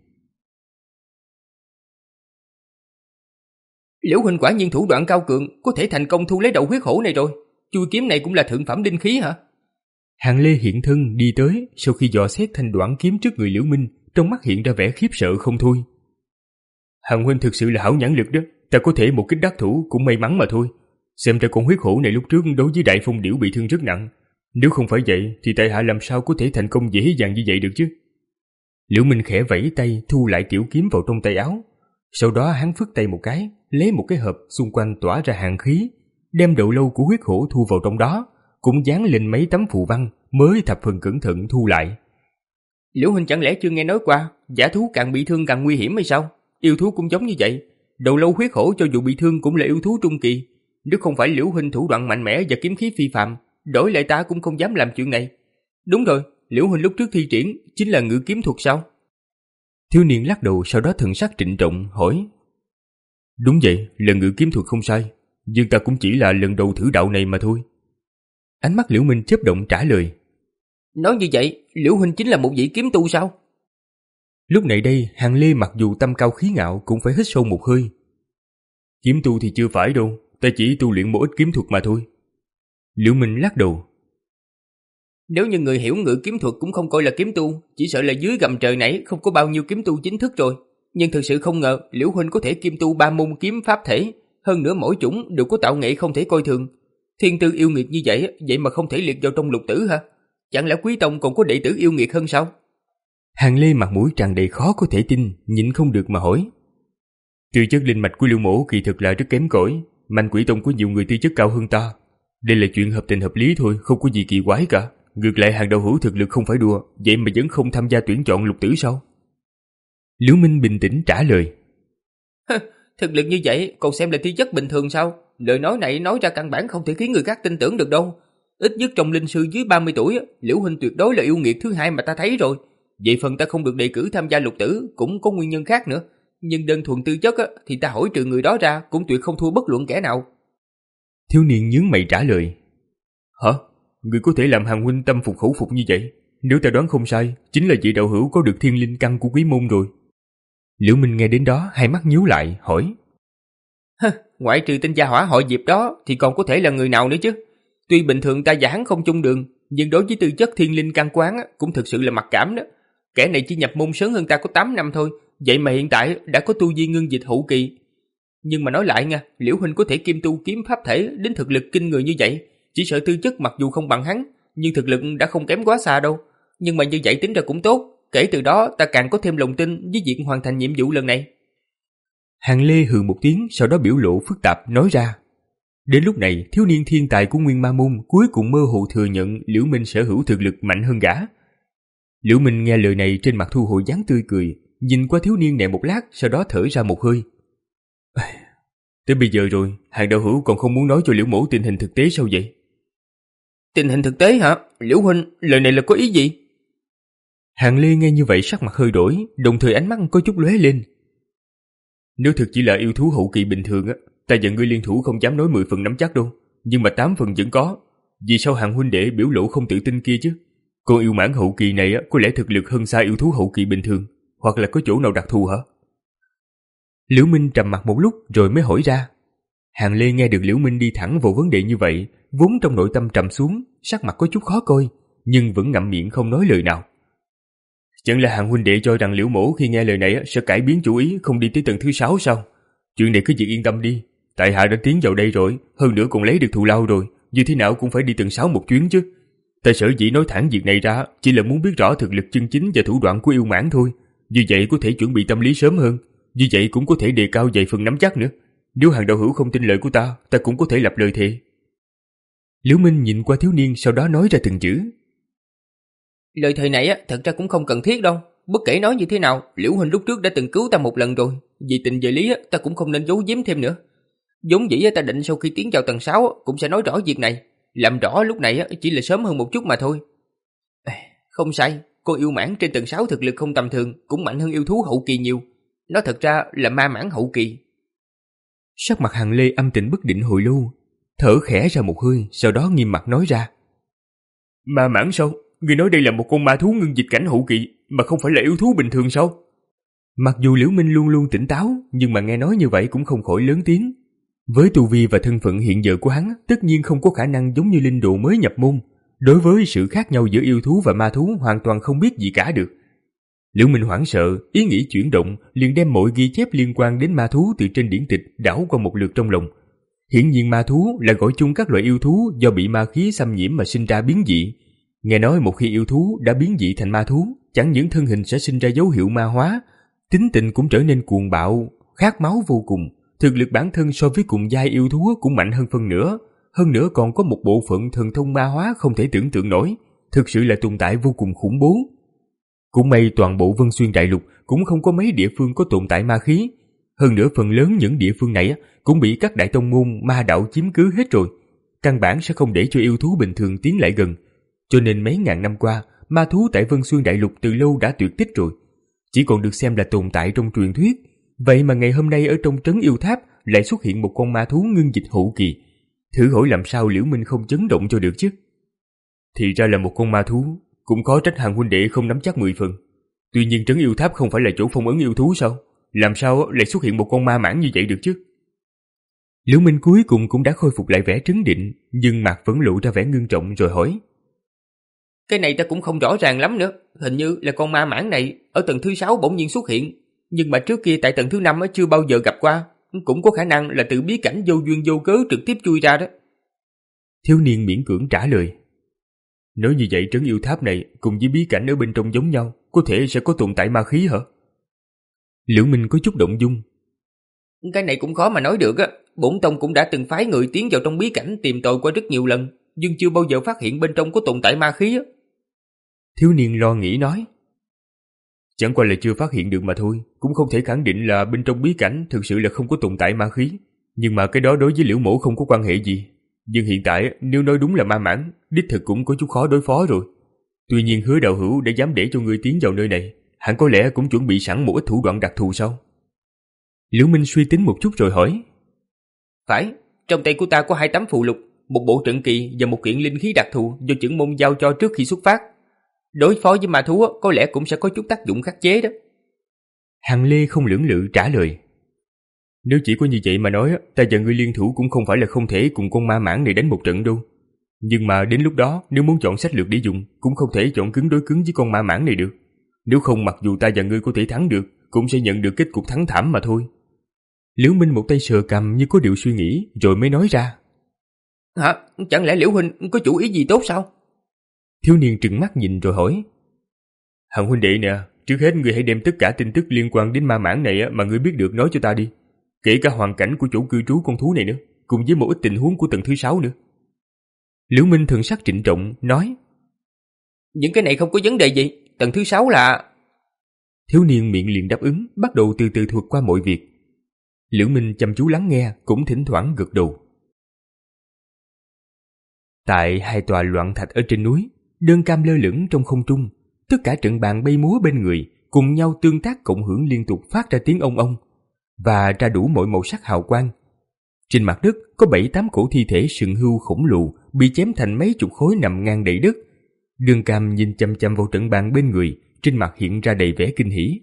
Speaker 3: Liễu huynh quả nhiên thủ đoạn cao cường, có thể thành công thu lấy đầu huyết hổ này rồi. Chui kiếm này cũng là thượng phẩm đinh khí hả?
Speaker 2: Hàng Lê hiện thân đi tới, sau khi dò xét thanh đoạn kiếm trước người Liễu Minh, trong mắt hiện ra vẻ khiếp sợ không thôi. Hàng huynh thực sự là hảo nhãn lực đó, ta có thể một kích đắc thủ cũng may mắn mà thôi. Xem ra con huyết hổ này lúc trước đối với Đại Phong Điểu bị thương rất nặng, nếu không phải vậy thì tại hạ làm sao có thể thành công dễ dàng như vậy được chứ? Liễu Minh khẽ vẫy tay thu lại tiểu kiếm vào trong tay áo, sau đó hắn phất tay một cái, lấy một cái hộp xung quanh tỏa ra hàn khí, đem đầu lâu của huyết hổ thu vào trong đó, cũng dán lên mấy tấm phù văn, mới thập phần cẩn thận thu lại.
Speaker 3: Liễu huynh chẳng lẽ chưa nghe nói qua giả thú càng bị thương càng nguy hiểm hay sao? Yêu thú cũng giống như vậy, đầu lâu huyết hổ cho dù bị thương cũng là yêu thú trung kỳ. Nếu không phải Liễu huynh thủ đoạn mạnh mẽ và kiếm khí phi phàm, đổi lại ta cũng không dám làm chuyện này. Đúng rồi, Liễu huynh lúc trước thi triển chính là ngự kiếm thuật sao?
Speaker 2: Thiếu niên lắc đầu, sau đó thần sắc trịnh trọng hỏi. Đúng vậy, là ngự kiếm thuật không sai, nhưng ta cũng chỉ là lần đầu thử đạo này mà thôi. Ánh mắt Liễu Minh chớp động trả lời.
Speaker 3: Nói như vậy, Liễu huynh chính là một vị kiếm tu sao?
Speaker 2: Lúc này đây, Hàng Lê mặc dù tâm cao khí ngạo cũng phải hít sâu một hơi. Kiếm tu thì chưa phải đâu, ta chỉ tu luyện một ít kiếm thuật mà thôi. Liễu Minh lắc đầu.
Speaker 3: Nếu như người hiểu ngự kiếm thuật cũng không coi là kiếm tu, chỉ sợ là dưới gầm trời này không có bao nhiêu kiếm tu chính thức rồi. Nhưng thực sự không ngờ Liễu huynh có thể kim tu ba môn kiếm pháp thể, hơn nữa mỗi chủng đều có tạo nghệ không thể coi thường. Thiên tư yêu nghiệt như vậy, vậy mà không thể liệt vào trong lục tử hả? Chẳng lẽ Quý tông còn có đệ tử yêu nghiệt hơn sao?
Speaker 2: Hàng Lê mặt mũi tràn đầy khó có thể tin, nhịn không được mà hỏi. Tư chất linh mạch của Liễu mỗ kỳ thực là rất kém cỏi, Mạnh Quỷ tông có nhiều người tư chất cao hơn ta. Đây là chuyện hợp tình hợp lý thôi, không có gì kỳ quái cả. Ngược lại Hàng đạo hữu thực lực không phải đùa, vậy mà vẫn không tham gia tuyển chọn lục tử sao? Liễu Minh bình tĩnh trả lời.
Speaker 3: Thực lực như vậy còn xem là tư chất bình thường sao? Lời nói này nói ra căn bản không thể khiến người khác tin tưởng được đâu. Ít nhất trong linh sư dưới ba mươi tuổi, Liễu huynh tuyệt đối là yêu nghiệt thứ hai mà ta thấy rồi. Vậy phần ta không được đề cử tham gia lục tử cũng có nguyên nhân khác nữa. Nhưng đơn thuần tư chất thì ta hỏi trừ người đó ra cũng tuyệt không thua bất luận kẻ nào.
Speaker 2: Thiếu niên nhướng mày trả lời. Hả? Người có thể làm Hàng huynh tâm phục khẩu phục như vậy? Nếu ta đoán không sai, chính là vị đạo hữu có được thiên linh căn của Quý môn rồi. Liễu Minh nghe đến đó hai mắt nhíu lại hỏi.
Speaker 3: Hơ, ngoại trừ tên gia hỏa họ Diệp đó thì còn có thể là người nào nữa chứ? Tuy bình thường ta và hắn không chung đường, nhưng đối với tư chất thiên linh căn quán cũng thực sự là mặc cảm đó. Kẻ này chỉ nhập môn sớm hơn ta có tám năm thôi, vậy mà hiện tại đã có tu vi ngưng dịch hậu kỳ. Nhưng mà nói lại nha, Liễu huynh có thể kim tu kiếm pháp thể đến thực lực kinh người như vậy, chỉ sợ tư chất mặc dù không bằng hắn, nhưng thực lực đã không kém quá xa đâu. Nhưng mà như vậy tính ra cũng tốt, kể từ đó ta càng có thêm lòng tin với việc hoàn thành nhiệm vụ lần này.
Speaker 2: Hàng Lê hừ một tiếng, sau đó biểu lộ phức tạp nói ra. Đến lúc này, thiếu niên thiên tài của Nguyên Ma Môn cuối cùng mơ hồ thừa nhận Liễu Minh sở hữu thực lực mạnh hơn gã. Liễu Minh nghe lời này trên mặt thu hồi dáng tươi cười, nhìn qua thiếu niên này một lát, sau đó thở ra một hơi. Tới bây giờ rồi, Hàng đạo hữu còn không muốn nói cho Liễu mỗ tình hình thực tế sao vậy?
Speaker 3: Tình hình thực tế hả? Liễu huynh, lời này là có ý gì?
Speaker 2: Hàng Lê nghe như vậy sắc mặt hơi đổi, đồng thời ánh mắt có chút lóe lên. Nếu thực chỉ là yêu thú hậu kỳ bình thường á, ta và ngươi liên thủ không dám nói mười phần nắm chắc đâu, nhưng mà tám phần vẫn có. Vì sao Hàng huynh đệ biểu lộ không tự tin kia chứ? Con yêu mãng hậu kỳ này á, có lẽ thực lực hơn xa yêu thú hậu kỳ bình thường, hoặc là có chỗ nào đặc thù hả? Liễu Minh trầm mặt một lúc rồi mới hỏi ra. Hàng Lê nghe được Liễu Minh đi thẳng vào vấn đề như vậy, vốn trong nội tâm trầm xuống, sắc mặt có chút khó coi, nhưng vẫn ngậm miệng không nói lời nào. Chẳng là Hàng huynh đệ cho rằng Liễu mỗ khi nghe lời này sẽ cải biến chủ ý không đi tới tầng thứ sáu sao? Chuyện này cứ việc yên tâm đi, tại hạ đã tiến vào đây rồi, hơn nữa còn lấy được thù lao rồi, như thế nào cũng phải đi tầng sáu một chuyến chứ. Ta sở dĩ nói thẳng việc này ra chỉ là muốn biết rõ thực lực chân chính và thủ đoạn của yêu mãng thôi, như vậy có thể chuẩn bị tâm lý sớm hơn, như vậy cũng có thể đề cao vài phần nắm chắc nữa. Nếu Hàng đạo hữu không tin lời của ta, ta cũng có thể lập lời thề. Liễu Minh nhìn qua thiếu niên, sau đó nói ra từng chữ.
Speaker 3: Lời thề này á, thật ra cũng không cần thiết đâu. Bất kể nói như thế nào, Liễu huynh lúc trước đã từng cứu ta một lần rồi, vì tình về lý á, ta cũng không nên giấu giếm thêm nữa. Vốn dĩ á, ta định sau khi tiến vào tầng sáu á, cũng sẽ nói rõ việc này, làm rõ lúc này á, chỉ là sớm hơn một chút mà thôi. Không sai, con yêu mãng trên tầng sáu thực lực không tầm thường, cũng mạnh hơn yêu thú hậu kỳ nhiều. Nó thật ra là ma mãng hậu kỳ.
Speaker 2: Sắc mặt Hàng Lê âm tình bất định hồi lâu, thở khẽ ra một hơi, sau đó nghiêm mặt nói ra. Ma mãng sao? Người nói đây là một con ma thú ngưng dịch cảnh hậu kỳ, mà không phải là yêu thú bình thường sao? Mặc dù Liễu Minh luôn luôn tỉnh táo, nhưng mà nghe nói như vậy cũng không khỏi lớn tiếng. Với tu vi và thân phận hiện giờ của hắn, tất nhiên không có khả năng giống như linh đồ mới nhập môn. Đối với sự khác nhau giữa yêu thú và ma thú hoàn toàn không biết gì cả được. Liễu Minh hoảng sợ, ý nghĩ chuyển động, liền đem mọi ghi chép liên quan đến ma thú từ trên điển tịch đảo qua một lượt trong lòng. Hiển nhiên ma thú là gọi chung các loại yêu thú do bị ma khí xâm nhiễm mà sinh ra biến dị. Nghe nói một khi yêu thú đã biến dị thành ma thú, chẳng những thân hình sẽ sinh ra dấu hiệu ma hóa, tính tình cũng trở nên cuồng bạo, khát máu vô cùng. Thực lực bản thân so với cùng giai yêu thú cũng mạnh hơn phân nửa, hơn nữa còn có một bộ phận thần thông ma hóa không thể tưởng tượng nổi, thực sự là tồn tại vô cùng khủng bố. Cũng may toàn bộ Vân Xuyên Đại Lục cũng không có mấy địa phương có tồn tại ma khí, hơn nữa phần lớn những địa phương này cũng bị các đại tông môn ma đạo chiếm cứ hết rồi, căn bản sẽ không để cho yêu thú bình thường tiến lại gần. Cho nên mấy ngàn năm qua, ma thú tại Vân Xuyên Đại Lục từ lâu đã tuyệt tích rồi, chỉ còn được xem là tồn tại trong truyền thuyết. Vậy mà ngày hôm nay ở trong trấn yêu tháp lại xuất hiện một con ma thú ngưng dịch hậu kỳ. Thử hỏi làm sao Liễu Minh không chấn động cho được chứ? Thì ra là một con ma thú, cũng có trách Hàng huynh đệ không nắm chắc mười phần. Tuy nhiên trấn yêu tháp không phải là chỗ phong ấn yêu thú sao? Làm sao lại xuất hiện một con ma mãng như vậy được chứ? Liễu Minh cuối cùng cũng đã khôi phục lại vẻ trấn định, nhưng mặt vẫn lộ ra vẻ ngưng trọng rồi hỏi.
Speaker 3: Cái này ta cũng không rõ ràng lắm nữa, hình như là con ma mãng này ở tầng thứ sáu bỗng nhiên xuất hiện, nhưng mà trước kia tại tầng thứ năm chưa bao giờ gặp qua, cũng có khả năng là từ bí cảnh vô duyên vô cớ trực tiếp chui ra đó.
Speaker 2: Thiếu niên miễn cưỡng trả lời. Nói như vậy trấn yêu tháp này cùng với bí cảnh ở bên trong giống nhau, có thể sẽ có tồn tại ma khí hả? Liễu Minh có chút động dung.
Speaker 3: Cái này cũng khó mà nói được á, bổn tông cũng đã từng phái người tiến vào trong bí cảnh tìm tòi qua rất nhiều lần, nhưng chưa bao giờ phát hiện bên trong có tồn tại ma khí á.
Speaker 2: Thiếu niên lo nghĩ nói. Chẳng qua là chưa phát hiện được mà thôi, cũng không thể khẳng định là bên trong bí cảnh thực sự là không có tồn tại ma khí. Nhưng mà cái đó đối với Liễu mỗ không có quan hệ gì. Nhưng hiện tại nếu nói đúng là ma mãng, đích thực cũng có chút khó đối phó rồi. Tuy nhiên Hứa đạo hữu đã dám để cho ngươi tiến vào nơi này, hẳn có lẽ cũng chuẩn bị sẵn một ít thủ đoạn đặc thù sao? Liễu Minh suy tính một chút rồi hỏi.
Speaker 3: Phải, trong tay của ta có hai tấm phù lục, một bộ trận kỳ và một kiện linh khí đặc thù do chưởng môn giao cho trước khi xuất phát. Đối phó với ma thú có lẽ cũng sẽ có chút tác dụng khắc chế đó.
Speaker 2: Hằng Lê không lưỡng lự trả lời. Nếu chỉ có như vậy mà nói, ta và ngươi liên thủ cũng không phải là không thể cùng con ma mãng này đánh một trận đâu. Nhưng mà đến lúc đó nếu muốn chọn sách lược để dùng, cũng không thể chọn cứng đối cứng với con ma mãng này được. Nếu không mặc dù ta và ngươi có thể thắng được, cũng sẽ nhận được kết cục thắng thảm mà thôi. Liễu Minh một tay sờ cằm như có điều suy nghĩ, rồi mới nói ra.
Speaker 3: Hả? Chẳng lẽ Liễu huynh có chủ ý gì tốt sao?
Speaker 2: Thiếu niên trừng mắt nhìn rồi hỏi. Hằng huynh đệ nè, trước hết ngươi hãy đem tất cả tin tức liên quan đến ma mãng này mà ngươi biết được nói cho ta đi. Kể cả hoàn cảnh của chỗ cư trú con thú này nữa, cùng với một ít tình huống của tầng thứ sáu nữa. Liễu Minh thần sắc trịnh trọng, nói.
Speaker 3: Những cái này không có vấn đề gì, tầng thứ sáu là...
Speaker 2: Thiếu niên miệng liền đáp ứng, bắt đầu từ từ thuật qua mọi việc. Liễu Minh chăm chú lắng nghe, cũng thỉnh thoảng gật đầu. Tại hai tòa loạn thạch ở trên núi, đơn cam lơ lửng trong không trung, tất cả trận bàn bay múa bên người cùng nhau tương tác cộng hưởng liên tục phát ra tiếng ông ông và ra đủ mọi màu sắc hào quang. Trên mặt đất có bảy tám cổ thi thể sừng hưu khổng lồ bị chém thành mấy chục khối nằm ngang đầy đất. Đơn cam nhìn chăm chăm vào trận bàn bên người, trên mặt hiện ra đầy vẻ kinh hỉ.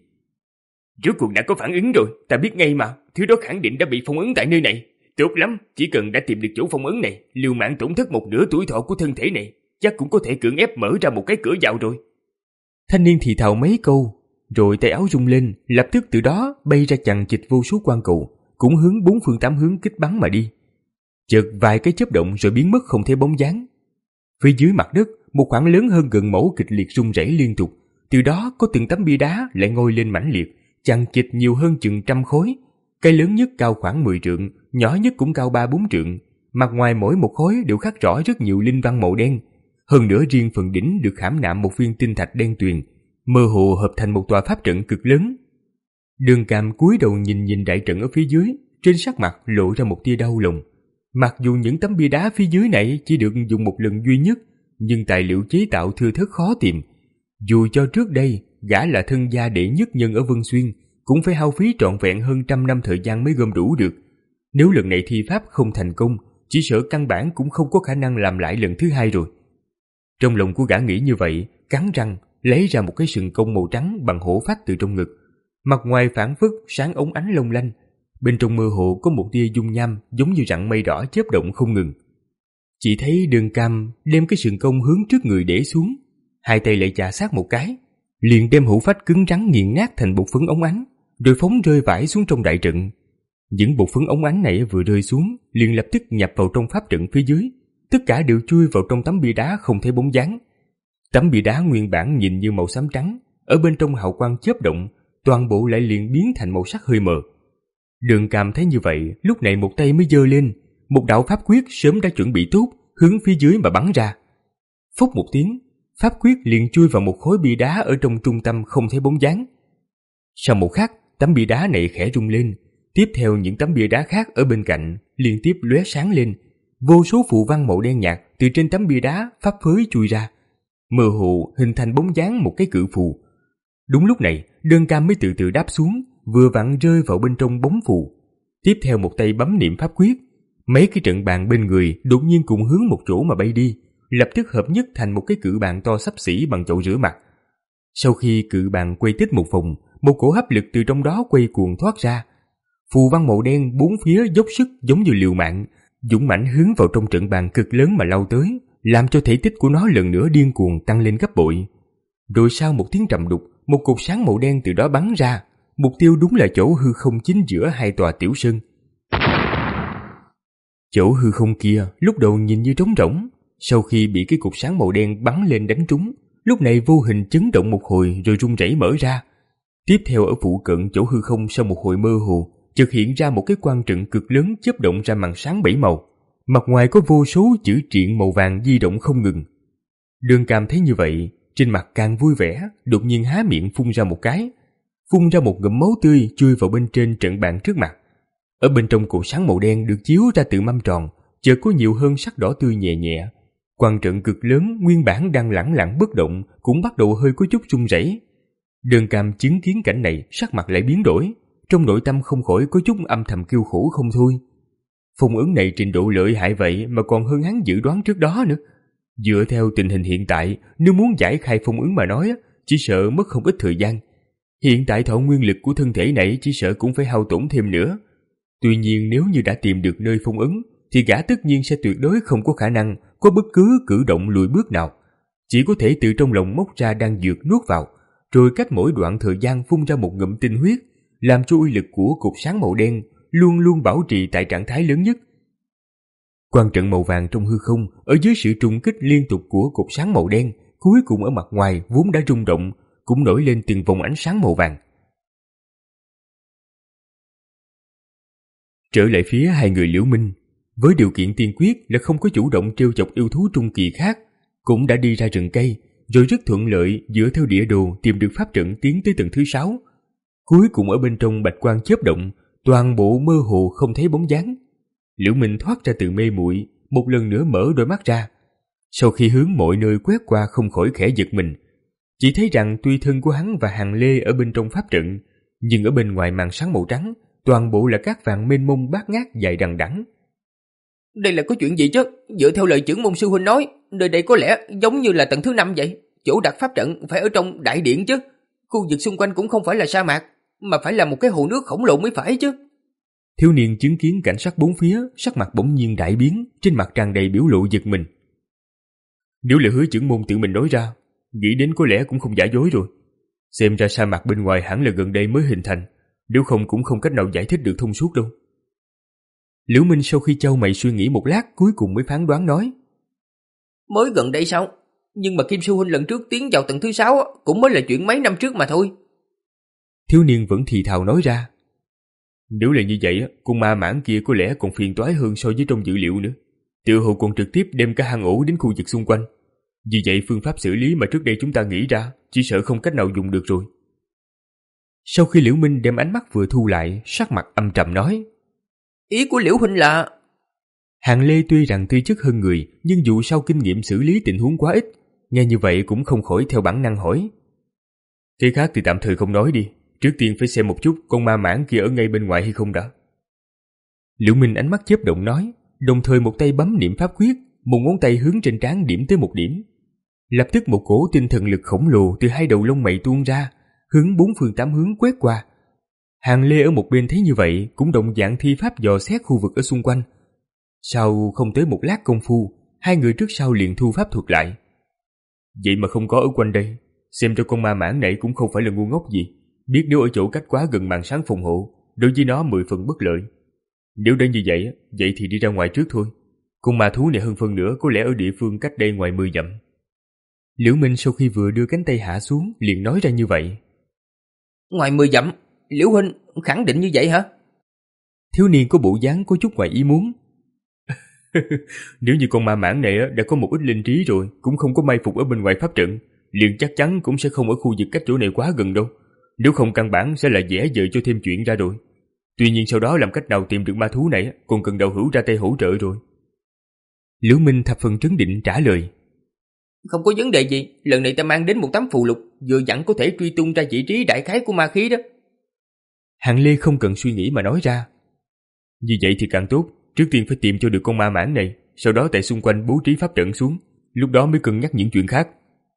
Speaker 4: Rốt cuộc đã có phản ứng rồi, ta biết ngay mà, thứ đó khẳng định đã bị phong ấn tại nơi này. Tốt lắm, chỉ cần đã tìm được chỗ phong ấn này, liều mạng tổn thất một nửa tuổi thọ của thân thể này, chắc cũng có thể cưỡng ép mở ra một cái cửa vào rồi.
Speaker 2: Thanh niên thì thào mấy câu, rồi tay áo rung lên, lập tức từ đó bay ra chằng chịt vô số quang cầu, cũng hướng bốn phương tám hướng kích bắn mà đi. Chợt vài cái chớp động rồi biến mất không thấy bóng dáng. Phía dưới mặt đất, một khoảng lớn hơn gần mẫu kịch liệt rung rẩy liên tục, từ đó có từng tấm bia đá lại ngoi lên mãnh liệt, chằng chịt nhiều hơn chừng trăm khối. Cái lớn nhất cao khoảng mười trượng, nhỏ nhất cũng cao ba bốn trượng. Mặt ngoài mỗi một khối đều khắc rõ rất nhiều linh văn màu đen. Hơn nữa riêng phần đỉnh được khảm nạm một viên tinh thạch đen tuyền, mơ hồ hợp thành một tòa pháp trận cực lớn. Đường Cam cúi đầu nhìn nhìn đại trận ở phía dưới, trên sắc mặt lộ ra một tia đau lòng. Mặc dù những tấm bia đá phía dưới này chỉ được dùng một lần duy nhất, nhưng tài liệu chế tạo thưa thớt khó tìm. Dù cho trước đây gã là thân gia đệ nhất nhân ở Vân Xuyên, cũng phải hao phí trọn vẹn hơn trăm năm thời gian mới gom đủ được. Nếu lần này thi pháp không thành công, chỉ sợ căn bản cũng không có khả năng làm lại lần thứ hai rồi. Trong lòng của gã nghĩ như vậy, cắn răng lấy ra một cái sừng công màu trắng bằng hổ phách từ trong ngực. Mặt ngoài phản phất sáng óng ánh long lanh, bên trong mơ hồ có một tia dung nham giống như rặng mây đỏ chớp động không ngừng. Chỉ thấy Đường Cam đem cái sừng công hướng trước người để xuống, hai tay lại chà sát một cái, liền đem hổ phách cứng rắn nghiền nát thành bột phấn óng ánh, rồi phóng rơi vãi xuống trong đại trận. Những bột phấn óng ánh này vừa rơi xuống, liền lập tức nhập vào trong pháp trận phía dưới, tất cả đều chui vào trong tấm bia đá không thấy bóng dáng. Tấm bia đá nguyên bản nhìn như màu xám trắng, ở bên trong hào quang chớp động, toàn bộ lại liền biến thành màu sắc hơi mờ. Đường Cam thấy như vậy, lúc này một tay mới giơ lên, một đạo pháp quyết sớm đã chuẩn bị tốt, hướng phía dưới mà bắn ra. Phốc một tiếng, pháp quyết liền chui vào một khối bia đá ở trong trung tâm không thấy bóng dáng. Sau một khắc, tấm bia đá này khẽ rung lên, tiếp theo những tấm bia đá khác ở bên cạnh liên tiếp lóe sáng lên, vô số phù văn màu đen nhạt từ trên tấm bia đá phấp phới chui ra, mơ hồ hình thành bóng dáng một cái cự phù. Đúng lúc này, Đơn Cam mới từ từ đáp xuống, vừa vặn rơi vào bên trong bóng phù. Tiếp theo một tay bấm niệm pháp quyết, mấy cái trận bàn bên người đột nhiên cùng hướng một chỗ mà bay đi, lập tức hợp nhất thành một cái cự bàn to xấp xỉ bằng chậu rửa mặt. Sau khi cự bàn quay tít một vòng, một cổ hấp lực từ trong đó quay cuồng thoát ra. Phù văn màu đen bốn phía dốc sức giống như liều mạng, dũng mãnh hướng vào trong trận bàn cực lớn mà lao tới, làm cho thể tích của nó lần nữa điên cuồng tăng lên gấp bội. Rồi sau một tiếng trầm đục, một cột sáng màu đen từ đó bắn ra, mục tiêu đúng là chỗ hư không chính giữa hai tòa tiểu sơn. Chỗ hư không kia lúc đầu nhìn như trống rỗng, sau khi bị cái cột sáng màu đen bắn lên đánh trúng, lúc này vô hình chấn động một hồi rồi rung rẩy mở ra. Tiếp theo ở phụ cận chỗ hư không sau một hồi mơ hồ, chợt hiện ra một cái quang trận cực lớn chớp động ra màn sáng bảy màu. Mặt ngoài có vô số chữ triện màu vàng di động không ngừng. Đường Cam thấy như vậy, trên mặt càng vui vẻ, đột nhiên há miệng phun ra một cái, phun ra một ngụm máu tươi chui vào bên trên trận bàn trước mặt. Ở bên trong cột sáng màu đen được chiếu ra từ mâm tròn, chợt có nhiều hơn sắc đỏ tươi nhẹ nhẹ. Quang trận cực lớn nguyên bản đang lẳng lặng bất động cũng bắt đầu hơi có chút rung rẩy. Đường Cam chứng kiến cảnh này, sắc mặt lại biến đổi, trong nội tâm không khỏi có chút âm thầm kêu khổ không thôi. Phong ấn này trình độ lợi hại vậy mà còn hơn hắn dự đoán trước đó nữa. Dựa theo tình hình hiện tại, nếu muốn giải khai phong ấn mà nói, chỉ sợ mất không ít thời gian. Hiện tại thọ nguyên lực của thân thể này chỉ sợ cũng phải hao tổn thêm nữa. Tuy nhiên nếu như đã tìm được nơi phong ấn, thì gã tất nhiên sẽ tuyệt đối không có khả năng có bất cứ cử động lùi bước nào. Chỉ có thể từ trong lòng móc ra đan dược nuốt vào, rồi cách mỗi đoạn thời gian phun ra một ngụm tinh huyết, làm cho uy lực của cột sáng màu đen luôn luôn bảo trì tại trạng thái lớn nhất. Quang trận màu vàng trong hư không ở dưới sự trùng kích liên tục của cột sáng màu đen, cuối cùng ở mặt ngoài vốn đã rung động cũng nổi lên từng vòng ánh sáng màu vàng. Trở lại phía hai người Liễu Minh, với điều kiện tiên quyết là không có chủ động trêu chọc yêu thú trung kỳ khác, cũng đã đi ra rừng cây, rồi rất thuận lợi dựa theo địa đồ tìm được pháp trận tiến tới tầng thứ sáu. Cuối cùng ở bên trong bạch quang chớp động, toàn bộ mơ hồ không thấy bóng dáng. Liễu Minh thoát ra từ mê muội, một lần nữa mở đôi mắt ra. Sau khi hướng mọi nơi quét qua không khỏi khẽ giật mình, chỉ thấy rằng tuy thân của hắn và Hàng Lê ở bên trong pháp trận, nhưng ở bên ngoài màn sáng màu trắng, toàn bộ là cát vàng mênh mông bát ngát dài đằng đẵng.
Speaker 3: Đây là có chuyện gì chứ? Dựa theo lời trưởng môn sư huynh nói, nơi đây có lẽ giống như là tầng thứ năm vậy. Chỗ đặt pháp trận phải ở trong đại điện chứ. Khu vực xung quanh cũng không phải là sa mạc, mà phải là một cái hồ nước khổng lồ mới phải chứ.
Speaker 2: Thiếu niên chứng kiến cảnh sắc bốn phía, sắc mặt bỗng nhiên đại biến, trên mặt tràn đầy biểu lộ giật mình. Nếu là hứa trưởng môn tự mình nói ra, nghĩ đến có lẽ cũng không giả dối rồi. Xem ra sa mạc bên ngoài hẳn là gần đây mới hình thành, nếu không cũng không cách nào giải thích được thông suốt đâu. Liễu Minh sau khi chau mày suy nghĩ một lát, cuối cùng mới phán đoán nói:
Speaker 3: Mới gần đây sao? Nhưng mà Kim sư huynh lần trước tiến vào tầng thứ sáu cũng mới là chuyện mấy năm trước mà thôi.
Speaker 2: Thiếu niên vẫn thì thào nói ra: Nếu là như vậy, con ma mãng kia có lẽ còn phiền toái hơn so với trong dữ liệu nữa. Tựa hồ còn trực tiếp đem cả hang ổ đến khu vực xung quanh. Vì vậy phương pháp xử lý mà trước đây chúng ta nghĩ ra chỉ sợ không cách nào dùng được rồi. Sau khi Liễu Minh đem ánh mắt vừa thu lại, sắc mặt âm trầm nói:
Speaker 3: Ý của Liễu huynh là...
Speaker 2: Hàng Lê tuy rằng tư chất hơn người, nhưng dù sao kinh nghiệm xử lý tình huống quá ít, nghe như vậy cũng không khỏi theo bản năng hỏi: Cái khác thì tạm thời không nói đi, trước tiên phải xem một chút con ma mãng kia ở ngay bên ngoài hay không đã. Liễu Minh ánh mắt chớp động nói, đồng thời một tay bấm niệm pháp quyết, một ngón tay hướng trên trán điểm tới một điểm. Lập tức một cổ tinh thần lực khổng lồ từ hai đầu lông mày tuôn ra, hướng bốn phương tám hướng quét qua. Hàng Lê ở một bên thấy như vậy cũng động dạng thi pháp dò xét khu vực ở xung quanh. Sau không tới một lát công phu, hai người trước sau liền thu pháp thuật lại. Vậy mà không có ở quanh đây, xem ra con ma mãng này cũng không phải là ngu ngốc gì, biết nếu ở chỗ cách quá gần màn sáng phòng hộ, đối với nó mười phần bất lợi. Nếu đã như vậy, vậy thì đi ra ngoài trước thôi. Con ma thú này hơn phân nữa có lẽ ở địa phương cách đây ngoài mười dặm. Liễu Minh sau khi vừa đưa cánh tay hạ xuống liền nói ra như vậy.
Speaker 3: Ngoài mười dặm, Liễu huynh khẳng định như vậy hả?
Speaker 2: Thiếu niên có bộ dáng có chút ngoài ý muốn. Nếu như con ma mãng này đã có một ít linh trí rồi, cũng không có may phục ở bên ngoài pháp trận, liền chắc chắn cũng sẽ không ở khu vực cách chỗ này quá gần đâu. Nếu không căn bản sẽ là dễ dời cho thêm chuyện ra rồi. Tuy nhiên sau đó làm cách nào tìm được ma thú này còn cần đạo hữu ra tay hỗ trợ rồi. Liễu Minh thập phần trấn định trả lời.
Speaker 3: Không có vấn đề gì, lần này ta mang đến một tấm phù lục, vừa dặn có thể truy tung ra vị trí đại khái của ma khí đó.
Speaker 2: Hàng Lê không cần suy nghĩ mà nói ra. Như vậy thì càng tốt, trước tiên phải tìm cho được con ma mãng này, sau đó tại xung quanh bố trí pháp trận xuống, lúc đó mới cân nhắc những chuyện khác.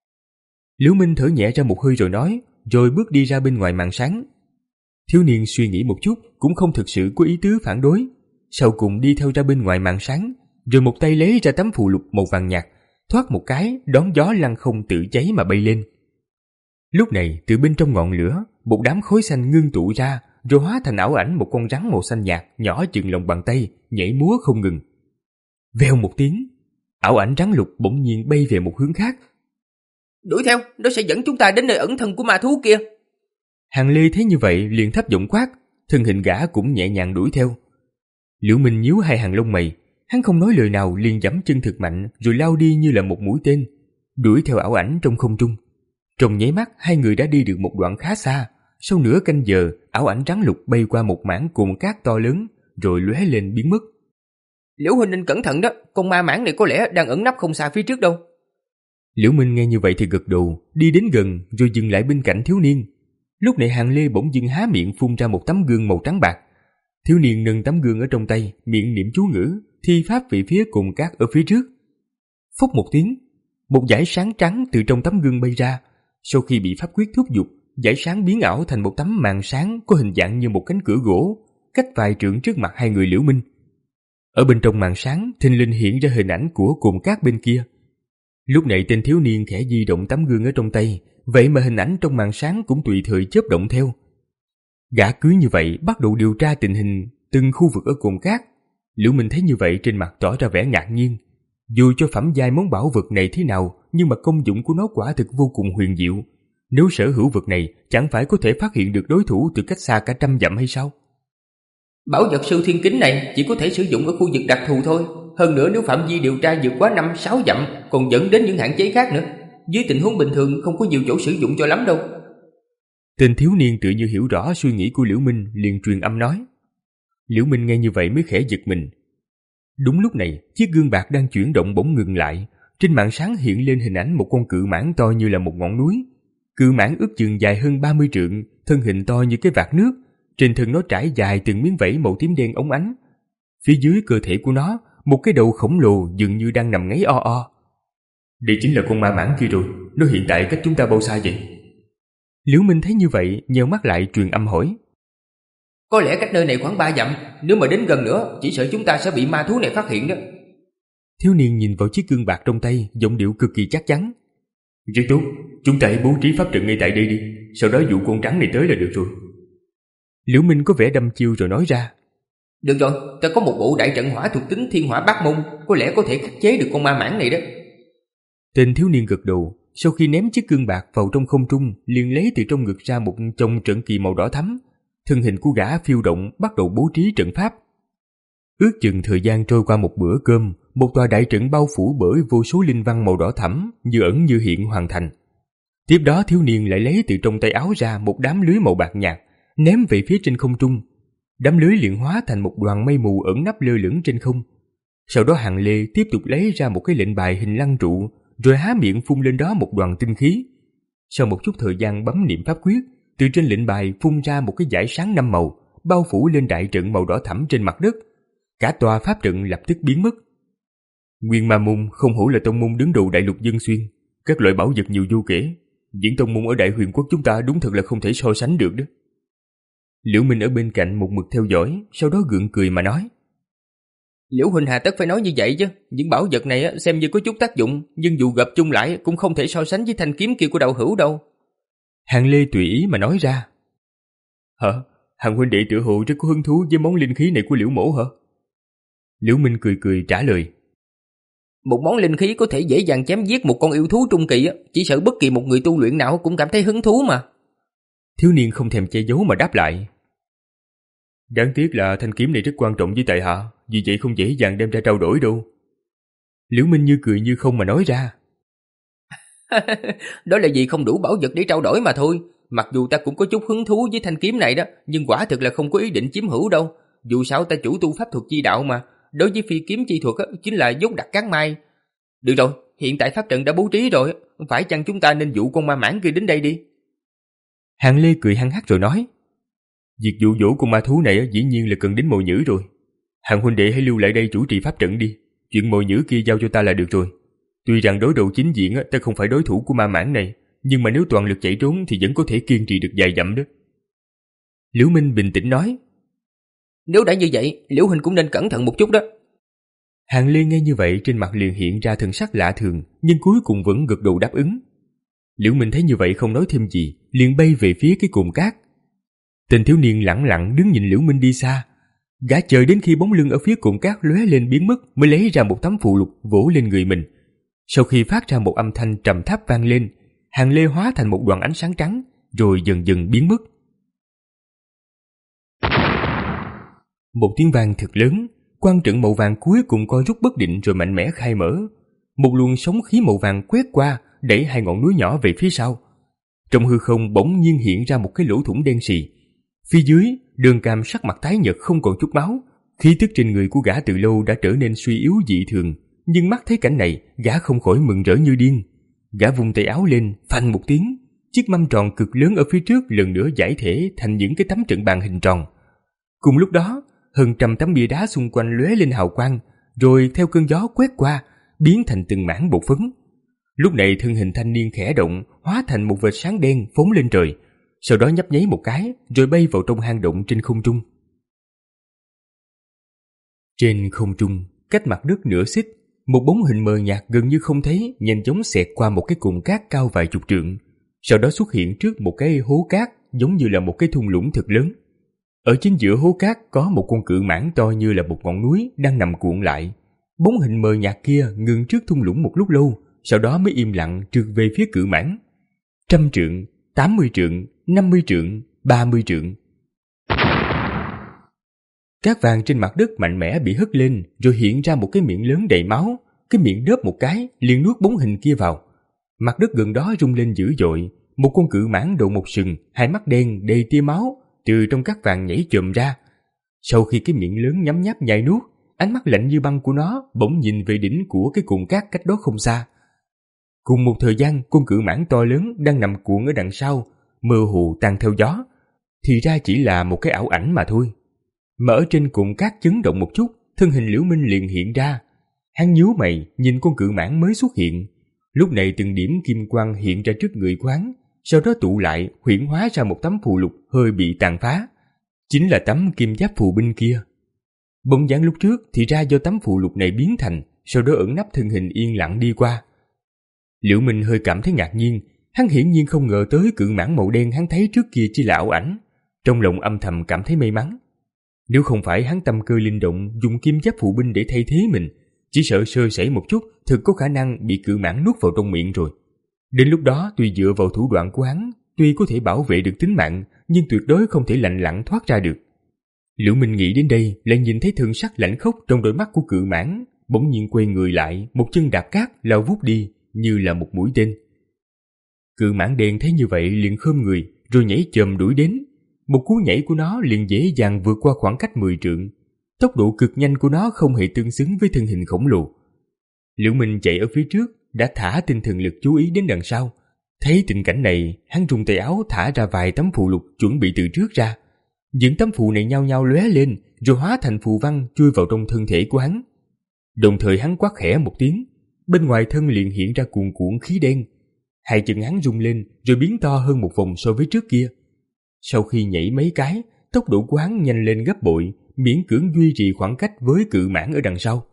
Speaker 2: Liễu Minh thở nhẹ ra một hơi rồi nói, rồi bước đi ra bên ngoài màn sáng. Thiếu niên suy nghĩ một chút cũng không thực sự có ý tứ phản đối, sau cùng đi theo ra bên ngoài màn sáng, rồi một tay lấy ra tấm phù lục màu vàng nhạt, thoát một cái đón gió lăng không tự cháy mà bay lên. Lúc này từ bên trong ngọn lửa, một đám khói xanh ngưng tụ ra, rồi hóa thành ảo ảnh một con rắn màu xanh nhạt nhỏ chừng lòng bàn tay, nhảy múa không ngừng. Vèo một tiếng, ảo ảnh rắn lục bỗng nhiên bay về một hướng khác.
Speaker 3: Đuổi theo, nó sẽ dẫn chúng ta đến nơi ẩn thân của ma thú kia.
Speaker 2: Hàng Lê thấy như vậy liền thấp giọng quát, thân hình gã cũng nhẹ nhàng đuổi theo. Liễu Minh nhíu hai hàng lông mày, hắn không nói lời nào liền giẫm chân thực mạnh rồi lao đi như là một mũi tên, đuổi theo ảo ảnh trong không trung. Trong nháy mắt hai người đã đi được một đoạn khá xa, sau nửa canh giờ ảo ảnh trắng lục bay qua một mảng cồn cát to lớn rồi lóe lên biến mất.
Speaker 3: Liễu huynh nên cẩn thận đó, con ma mãng này có lẽ đang ẩn nấp không xa phía trước đâu.
Speaker 2: Liễu Minh nghe như vậy thì gật đầu, đi đến gần rồi dừng lại bên cạnh thiếu niên. Lúc này Hàng Lê bỗng dưng há miệng phun ra một tấm gương màu trắng bạc. Thiếu niên nâng tấm gương ở trong tay, miệng niệm chú ngữ, thi pháp về phía cồn cát ở phía trước. Phốc một tiếng, một dải sáng trắng từ trong tấm gương bay ra. Sau khi bị pháp quyết thúc giục, dải sáng biến ảo thành một tấm màn sáng có hình dạng như một cánh cửa gỗ, cách vài trượng trước mặt hai người Liễu Minh. Ở bên trong màn sáng, thình lình hiện ra hình ảnh của cồn cát bên kia. Lúc này tên thiếu niên khẽ di động tấm gương ở trong tay, vậy mà hình ảnh trong màn sáng cũng tùy thời chớp động theo. Gã cứ như vậy bắt đầu điều tra tình hình từng khu vực ở cồn cát. Liễu Minh thấy như vậy trên mặt tỏ ra vẻ ngạc nhiên. Dù cho phẩm giai món bảo vật này thế nào, nhưng mà công dụng của nó quả thực vô cùng huyền diệu. Nếu sở hữu vật này, chẳng phải có thể phát hiện được đối thủ từ cách xa cả trăm dặm hay sao?
Speaker 3: Bảo vật siêu thiên kính này chỉ có thể sử dụng ở khu vực đặc thù thôi. Hơn nữa nếu phạm vi điều tra vượt quá năm sáu dặm còn dẫn đến những hạn chế khác nữa. Dưới tình huống bình thường không có nhiều chỗ sử dụng cho lắm đâu.
Speaker 2: Tên thiếu niên tự như hiểu rõ suy nghĩ của Liễu Minh, liền truyền âm nói. Liễu Minh nghe như vậy mới khẽ giật mình. Đúng lúc này, chiếc gương bạc đang chuyển động bỗng ngừng lại. Trên màn sáng hiện lên hình ảnh một con cự mãng to như là một ngọn núi. Cự mãng ước chừng dài hơn ba mươi trượng, thân hình to như cái vạt nước. Trên thân nó trải dài từng miếng vảy màu tím đen óng ánh. Phía dưới cơ thể của nó, một cái đầu khổng lồ dường như đang nằm ngáy o o. Đây chính là con ma mãng kia rồi, nó hiện tại cách chúng ta bao xa vậy? Liễu Minh thấy như vậy, nheo mắt lại truyền âm hỏi.
Speaker 3: Có lẽ cách nơi này khoảng ba dặm, nếu mà đến gần nữa, chỉ sợ chúng ta sẽ bị ma thú này phát hiện đó.
Speaker 2: Thiếu niên nhìn vào chiếc gương bạc trong tay, giọng điệu cực kỳ chắc chắn. Rất tốt, chúng ta hãy bố trí pháp trận ngay tại đây đi, sau đó dụ con trắng này tới là được rồi. Liễu Minh có vẻ đăm chiêu rồi nói ra. Được rồi, ta có một bộ đại trận hỏa thuộc tính thiên hỏa bát môn, có lẽ có thể khắc chế được con ma mãng này đó. Tên thiếu niên gật đầu, sau khi ném chiếc gương bạc vào trong không trung, liền lấy từ trong ngực ra một chồng trận kỳ màu đỏ thắm. Thân hình của gã phiêu động bắt đầu bố trí trận pháp. Ước chừng thời gian trôi qua một bữa cơm, một tòa đại trận bao phủ bởi vô số linh văn màu đỏ thẫm, như ẩn như hiện hoàn thành. Tiếp đó thiếu niên lại lấy từ trong tay áo ra một đám lưới màu bạc nhạt, ném về phía trên không trung. Đám lưới liền hóa thành một đoàn mây mù ẩn nấp lơ lửng trên không. Sau đó Hàng Lê tiếp tục lấy ra một cái lệnh bài hình lăng trụ, rồi há miệng phun lên đó một đoàn tinh khí. Sau một chút thời gian bấm niệm pháp quyết, từ trên lệnh bài phun ra một cái dải sáng năm màu, bao phủ lên đại trận màu đỏ thẫm trên mặt đất. Cả tòa pháp trận lập tức biến mất. Nguyên Ma Môn không hổ là tông môn đứng đầu đại lục Dân Xuyên, các loại bảo vật nhiều vô kể. Những tông môn ở Đại Huyền Quốc chúng ta đúng thật là không thể so sánh được đó. Liễu Minh ở bên cạnh một mực theo dõi, sau đó gượng cười mà nói. Liễu huynh hà tất phải nói như vậy chứ, những bảo vật này xem như có chút tác dụng, nhưng dù gặp chung lại cũng không thể so sánh với thanh kiếm kia của đạo hữu đâu. Hàng Lê tùy ý mà nói ra. Hả? Hàng huynh đệ tự hồ rất có hứng thú với món linh khí này của Liễu mỗ hả? Liễu Minh cười cười trả lời. Một món linh khí có thể dễ dàng chém giết một con yêu thú trung kỳ, chỉ sợ bất kỳ một người tu luyện nào cũng cảm thấy hứng thú mà. Thiếu niên không thèm che giấu mà đáp lại. Đáng tiếc là thanh kiếm này rất quan trọng với tại hạ, vì vậy không dễ dàng đem ra trao đổi đâu. Liễu Minh như cười như không mà nói ra. Đó là vì không đủ bảo vật để trao đổi mà thôi. Mặc dù ta cũng có chút hứng thú với thanh kiếm này đó, nhưng quả thực là không có ý định chiếm hữu đâu. Dù sao ta chủ tu pháp thuật chi đạo mà, đối với phi kiếm chi thuật á, chính là dốt đặt cán mai. Được rồi, hiện tại pháp trận đã bố trí rồi, phải chăng chúng ta nên dụ con ma mãng kia đến đây đi? Hàng Lê cười hăng hắc rồi nói. Việc dụ dỗ con ma thú này dĩ nhiên là cần đến mồi nhữ rồi. Hàng huynh đệ hãy lưu lại đây chủ trì pháp trận đi. Chuyện mồi nhữ kia giao cho ta là được rồi. Tuy rằng đối đầu chính diện ta không phải đối thủ của ma mãng này, nhưng mà nếu toàn lực chạy trốn thì vẫn có thể kiên trì được vài dặm đó. Liễu Minh bình tĩnh nói. Nếu đã như vậy, Liễu huynh cũng nên cẩn thận một chút đó. Hàng Lê nghe như vậy trên mặt liền hiện ra thần sắc lạ thường, nhưng cuối cùng vẫn gật đầu đáp ứng. Liễu Minh thấy như vậy không nói thêm gì, liền bay về phía cái cồn cát. Tên thiếu niên lẳng lặng đứng nhìn Liễu Minh đi xa. Gã chờ đến khi bóng lưng ở phía cồn cát lóe lên biến mất mới lấy ra một tấm phù lục vỗ lên người mình. Sau khi phát ra một âm thanh trầm thấp vang lên, Hàng Lê hóa thành một đoàn ánh sáng trắng, rồi dần dần biến mất. Một tiếng vang thật lớn, quan trận màu vàng cuối cùng co rút bất định rồi mạnh mẽ khai mở. Một luồng sóng khí màu vàng quét qua, đẩy hai ngọn núi nhỏ về phía sau. Trong hư không bỗng nhiên hiện ra một cái lỗ thủng đen sì. Phía dưới, Đường Cam sắc mặt tái nhợt không còn chút máu, khí tức trên người của gã từ lâu đã trở nên suy yếu dị thường, nhưng mắt thấy cảnh này, gã không khỏi mừng rỡ như điên. Gã vung tay áo lên, phanh một tiếng, chiếc mâm tròn cực lớn ở phía trước lần nữa giải thể thành những cái tấm trận bàn hình tròn. Cùng lúc đó, hơn trăm tấm bia đá xung quanh lóe lên hào quang, rồi theo cơn gió quét qua, biến thành từng mảng bột phấn. Lúc này thân hình thanh niên khẽ động, hóa thành một vệt sáng đen phóng lên trời, sau đó nhấp nháy một cái, rồi bay vào trong hang động trên không trung. Trên không trung, cách mặt đất nửa xích, một bóng hình mờ nhạt gần như không thấy nhanh chóng xẹt qua một cái cồn cát cao vài chục trượng. sau đó xuất hiện trước một cái hố cát giống như là một cái thung lũng thật lớn. Ở chính giữa hố cát có một con cự mãng to như là một ngọn núi đang nằm cuộn lại. Bóng hình mờ nhạt kia ngừng trước thung lũng một lúc lâu, sau đó mới im lặng trượt về phía cự mãng. Trăm trượng, tám mươi trượng, năm mươi trượng, ba mươi trượng. Cát vàng trên mặt đất mạnh mẽ bị hất lên, rồi hiện ra một cái miệng lớn đầy máu. Cái miệng đớp một cái, liền nuốt bóng hình kia vào. Mặt đất gần đó rung lên dữ dội. Một con cự mãng đầu một sừng, hai mắt đen đầy tia máu, từ trong cát vàng nhảy chồm ra. Sau khi cái miệng lớn nhấm nháp nhai nuốt, ánh mắt lạnh như băng của nó bỗng nhìn về đỉnh của cái cuộn cát cách đó không xa. Cùng một thời gian, con cự mãng to lớn đang nằm cuộn ở đằng sau, mơ hồ tan theo gió, thì ra chỉ là một cái ảo ảnh mà thôi. Mà ở trên cuộn cát chấn động một chút, thân hình Liễu Minh liền hiện ra. Hắn nhíu mày nhìn con cự mãng mới xuất hiện. Lúc này từng điểm kim quang hiện ra trước người của hắn, sau đó tụ lại huyễn hóa ra một tấm phù lục hơi bị tàn phá. Chính là tấm kim giáp phù binh kia. Bóng dáng lúc trước thì ra do tấm phù lục này biến thành, sau đó ẩn nấp thân hình yên lặng đi qua. Liễu Minh hơi cảm thấy ngạc nhiên, hắn hiển nhiên không ngờ tới cự mãng màu đen hắn thấy trước kia chỉ là ảo ảnh, trong lòng âm thầm cảm thấy may mắn. Nếu không phải hắn tâm cơ linh động dùng kim giáp phù binh để thay thế mình, chỉ sợ sơ sẩy một chút thực có khả năng bị cự mãng nuốt vào trong miệng rồi. Đến lúc đó tuy dựa vào thủ đoạn của hắn, tuy có thể bảo vệ được tính mạng, nhưng tuyệt đối không thể lành lặn thoát ra được. Liễu Minh nghĩ đến đây, lại nhìn thấy thần sắc lạnh khốc trong đôi mắt của cự mãng, bỗng nhiên quay người lại, một chân đạp cát lao vút đi như là một mũi tên. Cự mãng đen thấy như vậy liền khom người, rồi nhảy chồm đuổi đến. Một cú nhảy của nó liền dễ dàng vượt qua khoảng cách mười trượng. Tốc độ cực nhanh của nó không hề tương xứng với thân hình khổng lồ. Liễu Minh chạy ở phía trước, đã thả tinh thần lực chú ý đến đằng sau. Thấy tình cảnh này, hắn rung tay áo thả ra vài tấm phù lục chuẩn bị từ trước ra. Những tấm phù này nhao nhao lóe lên, rồi hóa thành phù văn chui vào trong thân thể của hắn. Đồng thời hắn quát khẽ một tiếng, bên ngoài thân liền hiện ra cuồn cuộn khí đen. Hai chân hắn rung lên, rồi biến to hơn một vòng so với trước kia. Sau khi nhảy mấy cái, tốc độ của hắn nhanh lên gấp bội, miễn cưỡng duy trì khoảng cách với cự mãng ở đằng sau.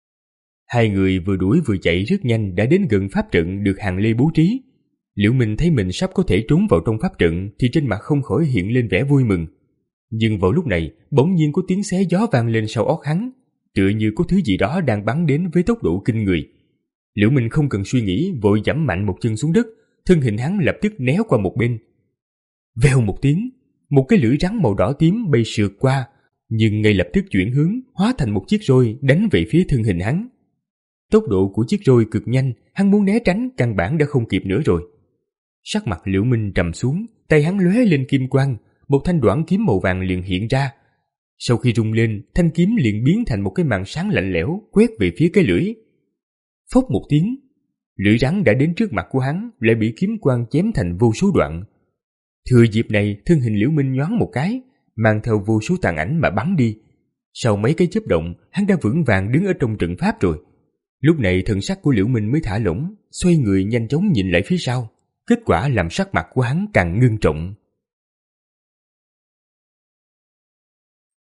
Speaker 2: Hai người vừa đuổi vừa chạy rất nhanh đã đến gần pháp trận được Hàng Lê bố trí. Liễu Minh thấy mình sắp có thể trốn vào trong pháp trận thì trên mặt không khỏi hiện lên vẻ vui mừng. Nhưng vào lúc này, bỗng nhiên có tiếng xé gió vang lên sau óc hắn, tựa như có thứ gì đó đang bắn đến với tốc độ kinh người. Liễu Minh không cần suy nghĩ, vội giẫm mạnh một chân xuống đất, thân hình hắn lập tức né qua một bên. Vèo một tiếng, một cái lưỡi rắn màu đỏ tím bay sượt qua, nhưng ngay lập tức chuyển hướng, hóa thành một chiếc roi đánh về phía thân hình hắn. Tốc độ của chiếc roi cực nhanh, hắn muốn né tránh căn bản đã không kịp nữa rồi. Sắc mặt Liễu Minh trầm xuống, tay hắn lóe lên kim quang, một thanh đoản kiếm màu vàng liền hiện ra. Sau khi rung lên, thanh kiếm liền biến thành một cái màn sáng lạnh lẽo quét về phía cái lưỡi. Phốc một tiếng, lưỡi rắn đã đến trước mặt của hắn, lại bị kiếm quang chém thành vô số đoạn. Thừa dịp này, thân hình Liễu Minh nhoáng một cái, mang theo vô số tàn ảnh mà bắn đi. Sau mấy cái chớp động, hắn đã vững vàng đứng ở trong trận pháp rồi. Lúc này thần sắc của Liễu Minh mới thả lỏng, xoay người nhanh chóng nhìn lại phía sau. Kết quả làm sắc mặt của hắn càng ngưng trọng.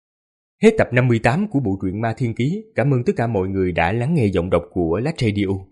Speaker 2: Hết tập năm mươi tám của bộ truyện Ma Thiên Ký. Cảm ơn tất cả mọi người đã lắng nghe giọng đọc của Lách Radio.